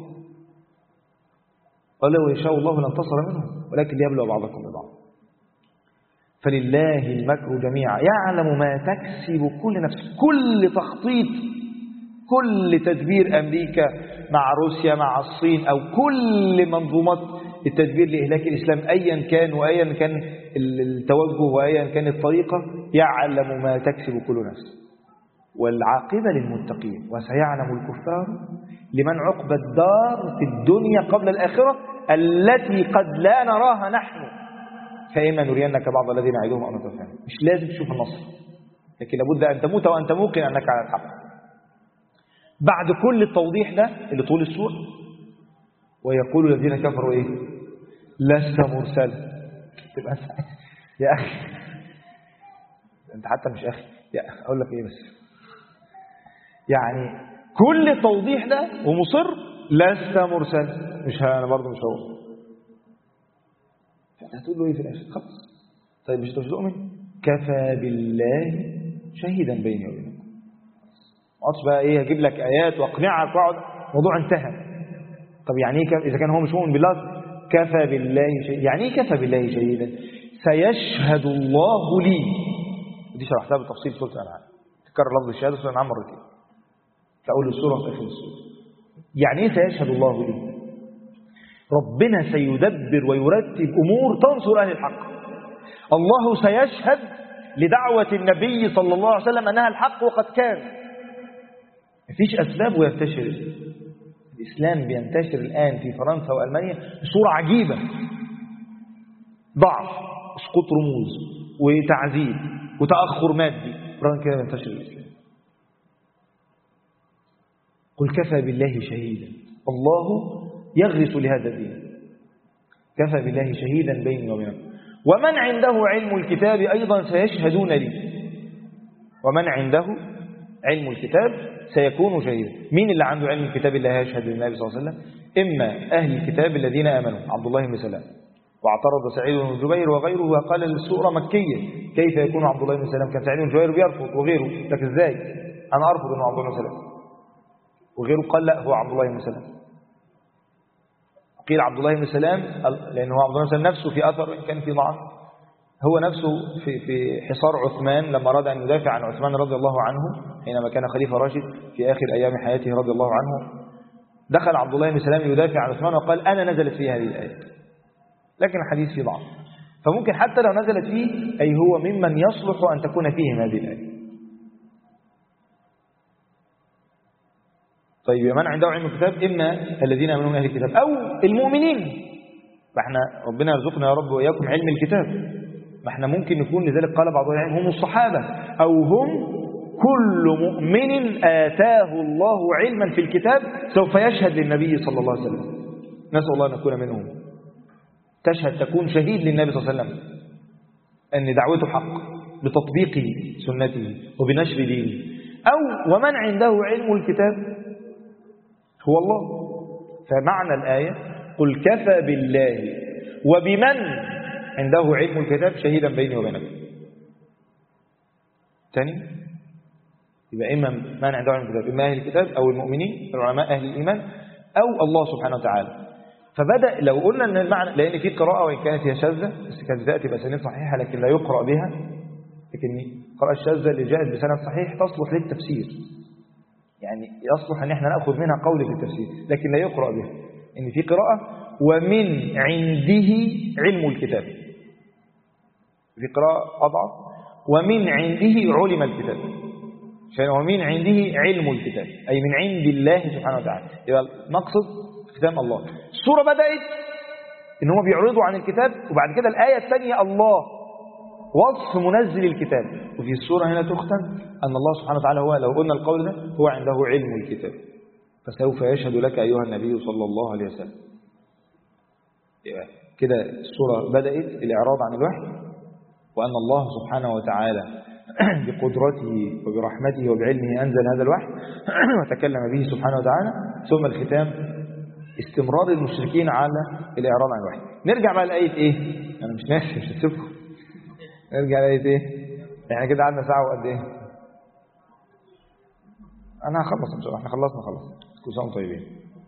ولو يشاء الله لانتصر منهم ولكن ليبلو بعضكم ببعض. فلله المكر جميعا يعلم ما تكسب كل نفس. كل تخطيط، كل تدبير أمريكا مع روسيا مع الصين أو كل منظومات التدبير لإهلاك الإسلام أيا كان وأيا كان التوجه وأيا كان الطريقة، يعلم ما تكسب كل نفس. والعاقبة للمتقين. وسيعلم الكفار لمن عقبى الدار في الدنيا قبل الآخرة التي قد لا نراها نحن، فإما نرينك بعض الذين نعدهم أو نتوفاهم. مش لازم تشوف النصر، لكن لابد أن تموت وأنت موقن أنك على الحق. بعد كل التوضيح ده اللي طول السورة، ويقول الذين كفروا إيه؟ لست مرسلا. تبقى يا أخي أنت حتى مش أخي، يا أقول لك إيه بس، يعني كل التوضيح ده ومصر لست مرسلا. مش أنا برضه مش هو. هتقول له ايه في الاخر؟ خلاص طيب مش تؤمن؟ كفى بالله شهيدا بيني وبينكم. ما اقعدش بقى ايه اجيب لك ايات واقنعك واقعد، الموضوع انتهى. طب يعني ايه اذا كان هو مش مؤمن بالله؟ كفى بالله شهيدا. يعني ايه كفى بالله شهيدا؟ سيشهد الله لي. دي شرحتها بالتفصيل في سوره الانعام، تكرر لفظ الشهاده في سوره الانعام مرتين في اول السوره وفي اخر السوره. يعني ايه سيشهد الله لي؟ ربنا سيدبر ويرتب أمور تنصر أهل الحق. الله سيشهد لدعوة النبي صلى الله عليه وسلم أنها الحق وقد كان. مفيش أسباب وينتشر الإسلام. بينتشر الآن في فرنسا وألمانيا بصورة عجيبة. ضعف، اسقاط رموز وتعذيب وتأخر مادي، رغم كده ينتشر الإسلام. قل كفى بالله شهيدا. الله يغرس لهذا الدين. كفى بالله شهيدا بيني وبينكم. ومن عنده علم الكتاب أيضا سيشهدون لي. ومن عنده علم الكتاب سيكون شهيدا. مين اللي عنده علم الكتاب اللي هيشهد للنبي صلى الله عليه وسلم؟ إما أهل الكتاب الذين آمنوا، عبد الله بن سلام. واعترض سعيد بن جبير وغيره وقال السورة مكية، كيف يكون عبد الله بن سلام؟ كان سعيد بن جبير بيرفض وغيره، لكن ازاي أنا أرفض أنه عبد الله بن سلام؟ وغيره قال لا هو عبد الله بن سلام. قيل عبد الله بن سلام لأنه عبد الله بن سلام نفسه في أثر كان في ضعف. هو نفسه في حصار عثمان لما أراد أن يدافع عن عثمان رضي الله عنه حينما كان خليفة راشد في آخر أيام حياته رضي الله عنه، دخل عبد الله بن سلام يدافع عن عثمان وقال أنا نزلت فيه هذه الآية، لكن الحديث فيه ضعف. فممكن حتى لو نزلت فيه أي هو ممن يصلح أن تكون فيهم هذه الآية. طيب من عنده علم الكتاب إما الذين آمنوا من أهل الكتاب أو المؤمنين. فإحنا ربنا يرزقنا يا رب وإياكم علم الكتاب. ما احنا ممكن نكون، لذلك قال بعض العلماء هم الصحابة أو هم كل مؤمن آتاه الله علما في الكتاب سوف يشهد للنبي صلى الله عليه وسلم. نسأل الله أن نكون منهم. تشهد تكون شهيد للنبي صلى الله عليه وسلم أن دعوته حق بتطبيق سنته وبنشر دينه. أو ومن عنده علم الكتاب هو الله. فمعنى الآية قل كفى بالله وبمن عنده علم الكتاب شهيدا بيني وبينكم. ثاني يبقى إما من عنده علم الكتاب، إما أهل الكتاب أو المؤمنين العلماء أهل الإيمان أو الله سبحانه وتعالى. فبدأ لو قلنا أن المعنى، لأن في قراءة وإن كانت هي شاذة بس كانت تأتي بأسانيد صحيحة لكن لا يقرأ بها، لكن القراءة الشاذة اللي جاءت بسند صحيح تصلح للتفسير، يعني يصلح أن احنا نأخذ منها قول في التفسير لكن لا يقرأ بها. إن في قراءة ومن عنده علم الكتاب، في قراءة أضعف ومن عنده علم الكتاب، ومن عنده علم الكتاب أي من عند الله سبحانه وتعالى. يبقى المقصد كتاب الله. السورة بدأت إن هم بيعرضوا عن الكتاب، وبعد كده الآية الثانية الله وصف منزل الكتاب، وفي السورة هنا تختم أن الله سبحانه وتعالى هو، لو قلنا القول ده، هو عنده علم الكتاب، فسوف يشهد لك أيها النبي صلى الله عليه وسلم. كده السورة بدأت الإعراض عن الوحي، وأن الله سبحانه وتعالى بقدرته وبرحمته وبعلمه أنزل هذا الوحي وتكلم به سبحانه وتعالى. ثم الختام استمرار المشركين على الإعراض عن الوحي. نرجع بقى لآية إيه؟ أنا مش ناسي، مش هسيبكم. نرجع لآية إيه؟ يعني كده قعدنا ساعة وقد إيه؟ أنا هخلص إن شاء الله، إحنا خلصنا كل سنة طيبين.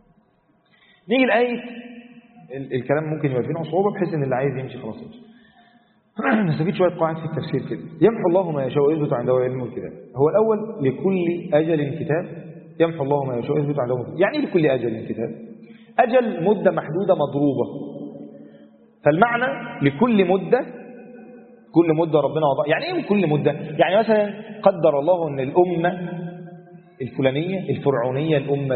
نيجي لآية الكلام ممكن يبقى فيه صعوبة بحيث إن اللي عايز يمشي خلاص يمشي. نستفيد شوية قواعد في التفسير كده. يمحو الله ما يشاء ويثبت عنده علم الكتاب. هو الأول لكل أجل كتاب، يمحو الله ما يشاء ويثبت عنده الكتاب. يعني لكل أجل كتاب، أجل مدة محدودة مضروبة، فالمعنى لكل مدة، كل مدة ربنا وضع. يعني إيه كل مدة؟ يعني مثلا قدر الله أن الأمة الفلانية الفرعونية، الأمة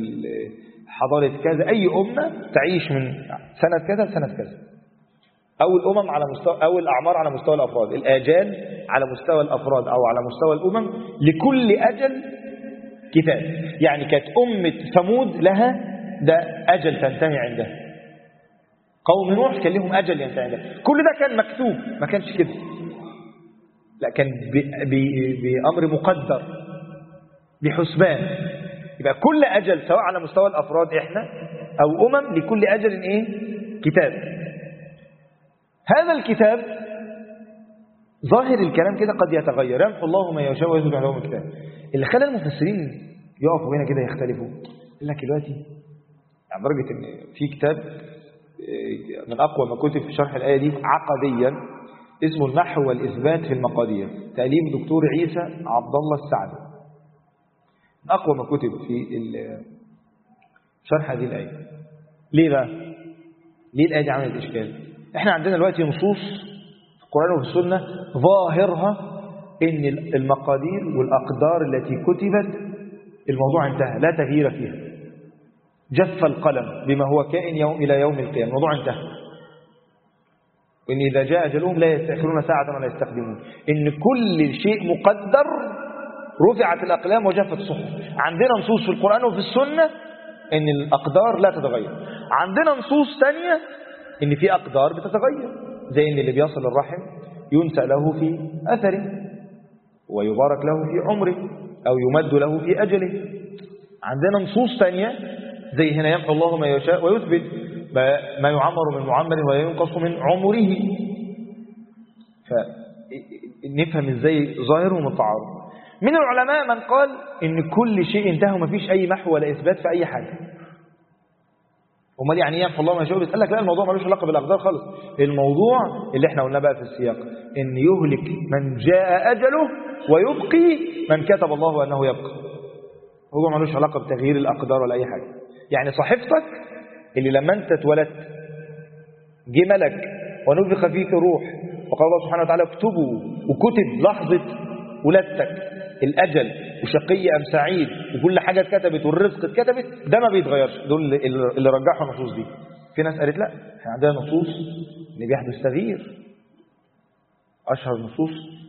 حضارة كذا، أي أمة تعيش من سنة كذا لسنة كذا، أو الأمم على مستوى، أو الأعمار على مستوى الأفراد، الآجال على مستوى الأفراد أو على مستوى الأمم، لكل أجل كتاب. يعني كانت أمة ثمود لها ده أجل تنتهي عنده، قوم نوح كان لهم أجل ينتهي عنده، كل ده كان مكتوب، ما كانش كده، لا كان بأمر مقدر بحسبان. يبقى كل أجل سواء على مستوى الأفراد إحنا أو أمم، لكل أجل إيه؟ كتاب. هذا الكتاب ظاهر الكلام كده قد يتغير، يمحو الله ما يشاء ويثبت عنده الكتاب. اللي خلى المفسرين يقفوا هنا كده يختلفوا، يقول لك دلوقتي يعني درجة ان في كتاب من أقوى ما كتب في شرح الآية دي عقديا اسمه المحو والإثبات في المقادير، تأليف دكتور عيسى عبد الله السعدي، من أقوى ما كتب في شرح هذه الآية. ليه بقى؟ ليه الآية دي عملت إشكال؟ احنا عندنا دلوقتي نصوص في القرآن وفي السنة ظاهرها ان المقادير والأقدار التي كتبت الموضوع انتهى، لا تغيير فيها، جف القلم بما هو كائن إلى يوم القيامة، الموضوع انتهى. وإن إذا جاء أجلهم لا يستأخرون ساعة ولا يستقدمون، إن كل شيء مقدر، رفعت الأقلام وجفت الصحف. عندنا نصوص في القرآن وفي السنة إن الأقدار لا تتغير، عندنا نصوص ثانية إن في أقدار بتتغير، زي إن اللي بيصل الرحم ينسى له في أثره ويبارك له في عمره أو يمد له في أجله. عندنا نصوص ثانية زي هنا يمحو الله ما يشاء ويثبت، ما يعمر من معمر ولا ينقص من عمره. فنفهم ازاي ظاهرهم التعارض. من العلماء من قال إن كل شيء انتهى وما فيش أي محو ولا إثبات في أي حاجة. امال يعني ايه يمحو الله ما يشاء؟ بيقول لك لا، الموضوع ملوش علاقه بالاقدار خالص، الموضوع اللي احنا قلناه بقى في السياق ان يهلك من جاء اجله ويبقي من كتب الله انه يبقى. الموضوع ملوش علاقه بتغيير الاقدار ولا اي حاجه. يعني صحيفتك اللي لما انت اتولدت جه ملك ونفخ فيك روح وقال الله سبحانه وتعالى اكتبوا، وكتب لحظه ولادتك الأجل وشقي أم سعيد وكل حاجة اتكتبت والرزق اتكتبت، ده ما بيتغيرش. دول اللي رجحوا النصوص دي. في ناس قالت لا، احنا عندنا نصوص اللي بيحدث تغيير. أشهر النصوص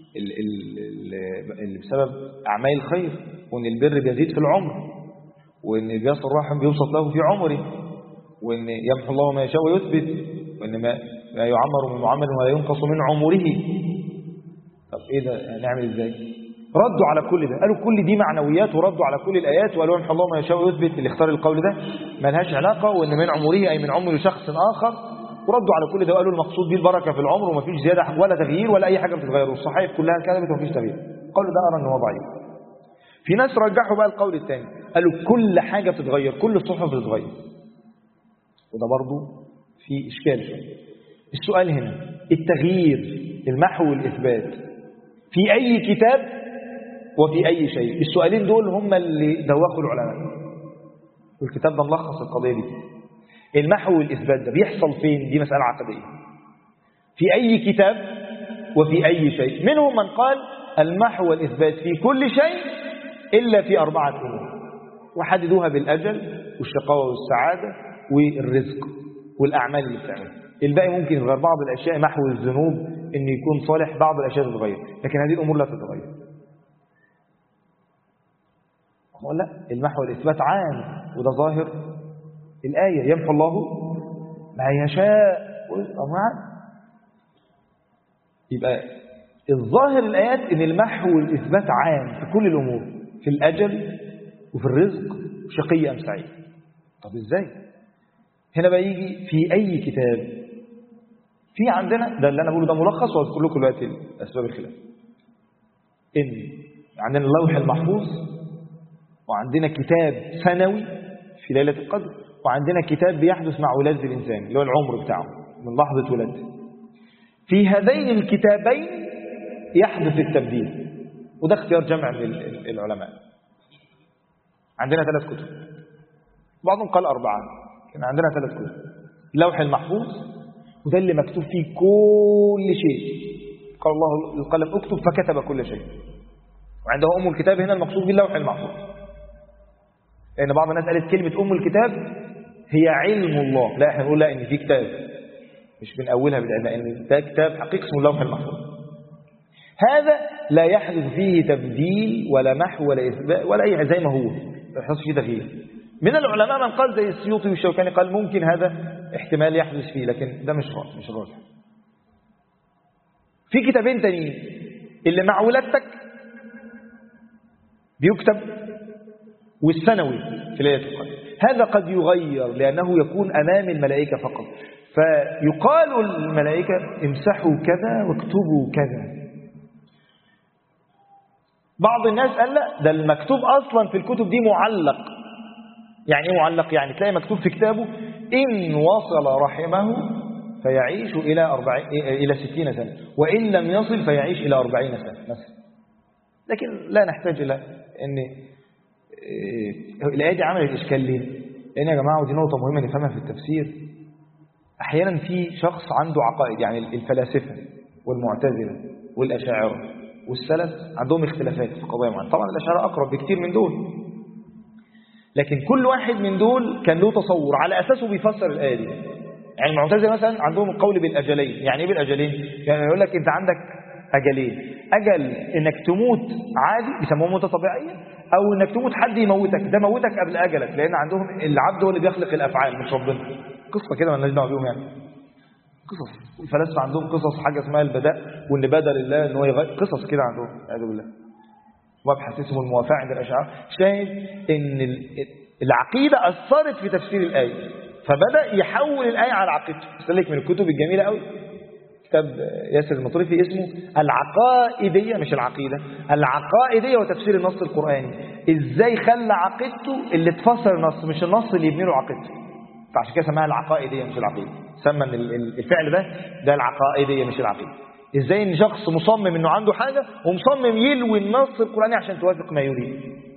اللي بسبب أعمال الخير، وإن البر بيزيد في العمر، وإن بيصل الرحم بيوسط له في عمره، وإن يمحو الله ما يشاء ويثبت، وإن ما يعمر من معمر ولا ينقص من عمره. طب إيه ده؟ هنعمل إزاي؟ ردوا على كل ده، قالوا كل دي معنويات، وردوا على كل الآيات وقالوا يمحو الله ما يشاء ويثبت. اللي اختار القول ده ما لهاش علاقة، وإن من عمره أي من عمر شخص آخر، وردوا على كل ده وقالوا المقصود به البركة في العمر ومفيش زيادة ولا تغيير ولا أي حاجة بتتغير، والصحائف كلها كذبت ومفيش تغيير. القول ده أرى أنه ضعيف. في ناس رجحوا بقى القول الثاني، قالوا كل حاجة بتتغير، كل الصحف بتتغير، وده برضو في إشكال شوية. السؤال هنا التغيير، المحو والإثبات في أي كتاب وفي أي شيء؟ السؤالين دول هم اللي دوخوا العلماء، والكتاب ده ملخص القضية دي. المحو والإثبات ده بيحصل فين؟ دي مسألة عقدية. في أي كتاب وفي أي شيء. منهم من قال المحو والإثبات في كل شيء إلا في 4 أمور، وحددوها بالأجل والشقاوة والسعادة والرزق والأعمال اللي بتعملها. الباقي ممكن يغير بعض الأشياء، محو الذنوب إن يكون صالح، بعض الأشياء تتغير، لكن هذه الأمور لا تتغير. لا، المحو والإثبات عام، وده ظاهر الآية يمحو الله ما يشاء ويثبت. يبقى الظاهر الآيات إن المحو والإثبات عام في كل الأمور، في الأجل وفي الرزق شقي أم سعيد. طب إزاي؟ هنا بقى يجي في أي كتاب. في عندنا ده اللي أنا بقوله ده ملخص، وأذكر لكم دلوقتي أسباب الخلاف. إن عندنا اللوح المحفوظ، وعندنا كتاب سنوي في ليلة القدر، وعندنا كتاب بيحدث مع ولادة الإنسان اللي هو العمر بتاعه من لحظة ولادته. في هذين الكتابين يحدث التبديل، وده اختيار جمع من العلماء. عندنا 3 كتب، بعضهم قال 4، لكن عندنا 3 كتب. اللوح المحفوظ، وده اللي مكتوب فيه كل شيء، قال الله القلم اكتب فكتب كل شيء. وعنده أم الكتاب هنا المقصود باللوح المحفوظ، لأن بعض الناس قالت كلمة أم الكتاب هي علم الله. لا، احنا نقول لا، إن في كتاب مش من أولها بالعلم، إن ده كتاب حقيقي اسمه اللوح المحفوظ. هذا لا يحدث فيه تبديل ولا محو ولا إثبات ولا أي، زي ما هو، ما يحدث فيه تغيير. من العلماء من قال زي السيوطي والشوكاني قال ممكن هذا احتمال يحدث فيه، لكن ده مش راجح. في كتابين تانيين اللي مع ولادتك بيكتب، والسنوي في ليلة القدر. هذا قد يغير لأنه يكون أمام الملائكة فقط، فيقال للملائكة امسحوا كذا واكتبوا كذا. بعض الناس قال لا، ده المكتوب أصلا في الكتب دي معلق. يعني ايه معلق؟ يعني تلاقي مكتوب في كتابه إن وصل رحمه فيعيش إلى 60 سنة، وإن لم يصل فيعيش إلى 40 سنة مثلا. لكن لا نحتاج إلى أن الآية دي عملت إشكال ليه؟ لأن يا جماعة، ودي نقطة مهمة نفهمها في التفسير، أحيانا في شخص عنده عقائد، يعني الفلاسفة والمعتزلة والأشاعرة والسلف عندهم اختلافات في قضايا معينة. طبعا الأشاعرة أقرب بكتير من دول، لكن كل واحد من دول كان له تصور على أساسه بيفسر الآية دي. يعني المعتزلة مثلا عندهم القول بالأجلين. يعني إيه بالأجلين؟ يعني يقول لك أنت عندك أجلين، أجل إنك تموت عادي بيسموها موتة طبيعية، أو إنك تموت حد يموتك، ده موتك قبل أجلك، لأن عندهم العبد هو اللي بيخلق الأفعال مش ربنا. قصة كده مالناش دعوة بيهم، يعني قصص. الفلاسفة عندهم قصص، حاجة اسمها البداء، وإن بدل الله إن هو يغير، قصص كده عندهم أعوذ بالله. مبحث اسمه الموافاة عند الأشاعرة. شايف إن العقيدة أثرت في تفسير الآية، فبدأ يحول الآية على عقيدته. استهلك من الكتب الجميلة قوي كتاب ياسر المطرفي اسمه العقائدية، مش العقيدة، العقائدية وتفسير النص القرآني. ازاي خلى عقيدته اللي تفسر النص، مش النص اللي يبني له عقيدته. فعشان كده سماها العقائدية مش العقيدة. سمى ان الفعل ده العقائدية مش العقيدة. ازاي ان شخص مصمم انه عنده حاجة ومصمم يلوي النص القرآني عشان توافق ما يريد.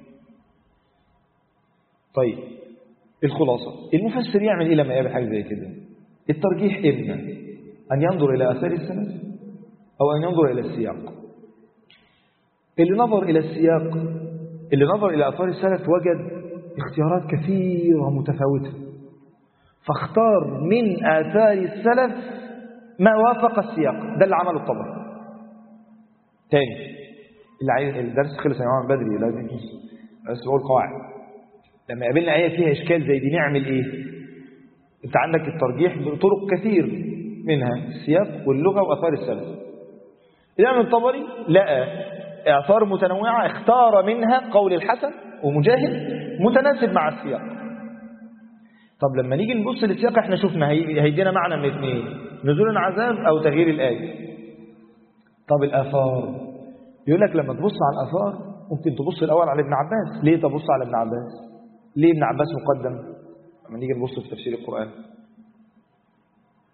طيب الخلاصة، المفسر يعمل ايه لما يقابل حاجة زي كده؟ الترجيح إما أن ينظر إلى آثار السلف أو أن ينظر إلى السياق. اللي نظر إلى السياق، اللي نظر إلى آثار السلف، وجد اختيارات كثيرة متفاوتة، فاختار من آثار السلف ما وافق السياق. ده اللي عمله الطبري. تاني، اللي عايز الدرس خلص يا جماعة بدري، لازم بس بقول قواعد. لما يقابلنا آية فيها إشكال زي دي نعمل إيه؟ أنت عندك الترجيح بطرق كثير، منها السياق واللغة وآثار السلف. الإمام الطبري لقى آثار متنوعة، اختار منها قول الحسن ومجاهد متناسب مع السياق. طب لما نيجي نبص للسياق، احنا شفنا هيدينا معنى من اثنين: نزول العذاب أو تغيير الآية. طب الآثار، يقول لك لما تبص على الآثار ممكن تبص الأول على ابن عباس. ليه تبص على ابن عباس؟ ليه ابن عباس مقدم لما نيجي نبص في تفسير القرآن؟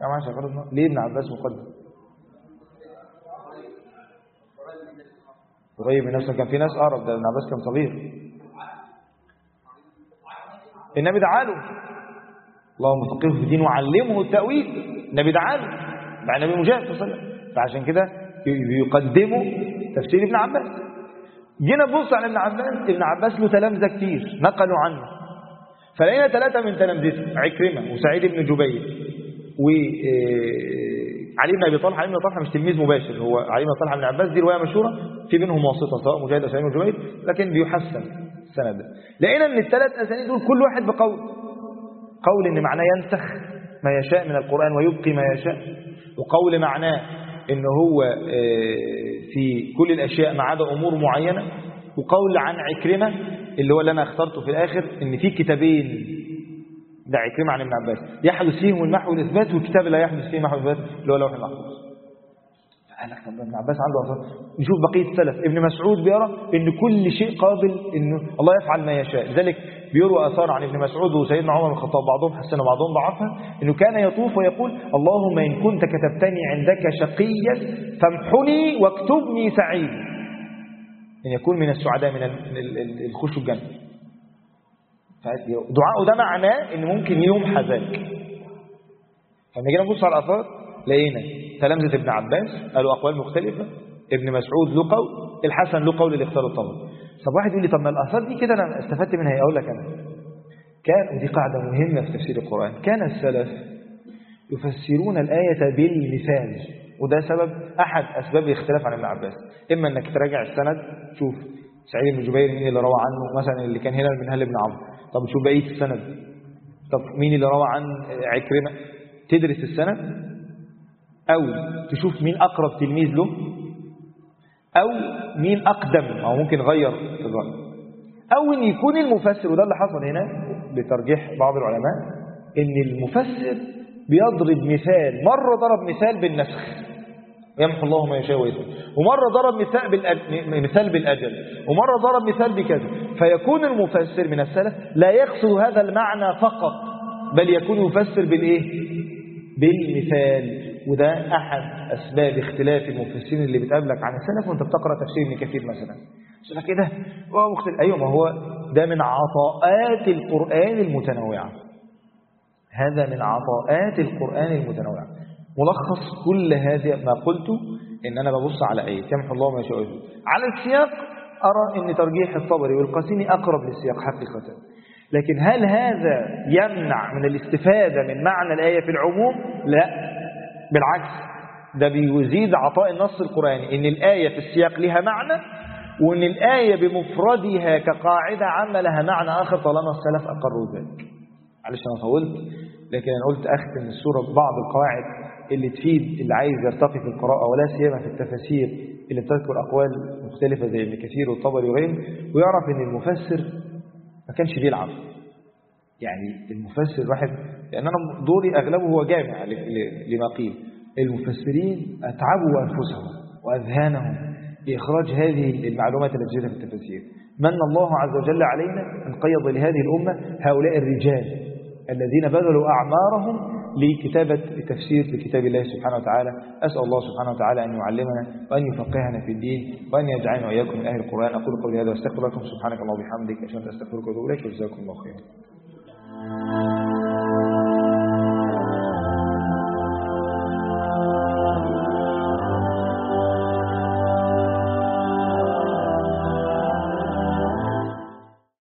يا معاشر قرضنا ليه ابن عباس مقدم؟ قريب من نفسه، كان في ناس أقرب، ده ابن عباس كان صغير. النبي دعا له اللهم فقهه في الدين وعلمه التأويل، النبي دعا له مع النبي مجاهد صلى الله عليه وسلم، فعشان كده يقدموا تفسير ابن عباس. جينا نبص على ابن عباس له تلامذة كتير نقلوا عنه، فلقينا 3 من تلامذته عكرمة وسعيد بن جبير وعلي بن ابي طلحه. علي بن ابي طلحه مش تلميذ مباشر، هو علي بن ابي طلحه بن عباس دي روايه مشهوره في بينهم واسطه سواء مجاهد او سعيد بن جبير، لكن بيحسن السند ده. لقينا ان ال3 اسانيد دول كل واحد بقول، قول ان معناه ينسخ ما يشاء من القرآن ويبقي ما يشاء، وقول معناه ان هو في كل الاشياء ما عدا امور معينه، وقول عن عكرمه اللي هو اللي انا اخترته في الاخر ان في كتابين، ده عكرمه عن ابن عباس يحدث فيهم المحو والاثبات، والكتاب لا يحدث فيه المحو والاثبات اللي هو لوح المحفوظ. فقال لك طب ابن عباس عنده اثار، نشوف بقيه السلف. ابن مسعود بيرى ان كل شيء قابل انه الله يفعل ما يشاء، لذلك بيروى اثار عن ابن مسعود وسيدنا عمر بن الخطاب بعضهم حسن وبعضهم ضعفها، انه كان يطوف ويقول اللهم ان كنت كتبتني عندك شقيا فامحني واكتبني سعيدا، ان يكون من السعداء من الخش الجنه. دعاءه ده معناه ان ممكن يمحى ذلك. فلما جينا نبص على الاثار لقينا تلامذة ابن عباس قالوا اقوال مختلفه، ابن مسعود له قول، الحسن له قول اللي اختاره الطبري. طب واحد يقول لي طب ما الاثار دي كده انا استفدت منها، اقول لك انا كان، ودي قاعده مهمه في تفسير القران، كان السلف يفسرون الايه بالمثال، وده سبب احد اسباب الاختلاف عن ابن عباس. اما انك تراجع السند تشوف سعيد بن جبير مين اللي روى عنه، مثلا اللي كان هنا من هل بن عمرو، طب تشوف بقيه السند، طب مين اللي روى عن عكرمه، تدرس السند، او تشوف مين اقرب تلميذ له، او مين اقدم او ممكن غير في الرأي، او ان يكون المفسر، وده اللي حصل هنا بترجيح بعض العلماء، ان المفسر بيضرب مثال، مرة ضرب مثال بالنسخ يمحو الله ما يشاء ويثبت، ومرة ضرب مثال بالأجل، ومرة ضرب مثال بكذا، فيكون المفسر من السلف لا يقصد هذا المعنى فقط، بل يكون يفسر بالمثال. وده أحد أسباب اختلاف المفسرين اللي بتقابلك عن السلف وانت بتقرأ تفسير ابن كثير مثلا، شوف كده هو مختلف. أيوة، ما هو ده من عطاءات القرآن المتنوعة، هذا من عطاءات القرآن المتنوعة. ملخص كل هذا ما قلته إن أنا ببص على آية يمحو الله ما يشاء ويثبت. على السياق أرى أن ترجيح الطبري والقاسمي أقرب للسياق حقيقة، لكن هل هذا يمنع من الاستفادة من معنى الآية في العموم؟ لا، بالعكس، ده بيزيد عطاء النص القرآني إن الآية في السياق لها معنى، وإن الآية بمفردها كقاعدة عامة لها معنى آخر طالما السلف أقروا ذلك. معلش أنا طولت، لكن أنا قلت أختم السورة ببعض القواعد اللي تفيد اللي عايز يرتقي في القراءة، ولا سيما في التفاسير اللي بتذكر أقوال مختلفة زي ابن كثير والطبري وغيره، ويعرف إن المفسر ما كانش بيلعب. يعني المفسر واحد، لأن أنا دوري أغلبه هو جامع لما قيل، المفسرين أتعبوا أنفسهم وأذهانهم لإخراج هذه المعلومات التي جاءت في التفاسير. من الله عز وجل علينا أن قيض لهذه الأمة هؤلاء الرجال الذين بذلوا أعمارهم لكتابة التفسير لكتاب الله سبحانه وتعالى. أسأل الله سبحانه وتعالى أن يعلمنا وأن يفقهنا في الدين وأن يجعلنا وإياكم من أهل القرآن. أقول قولي هذا واستغفر لكم، سبحانك اللهم وبحمدك، أشهد أن لا إله إلا أنت، أستغفرك وأتوب إليك، وجزاكم الله خيرا.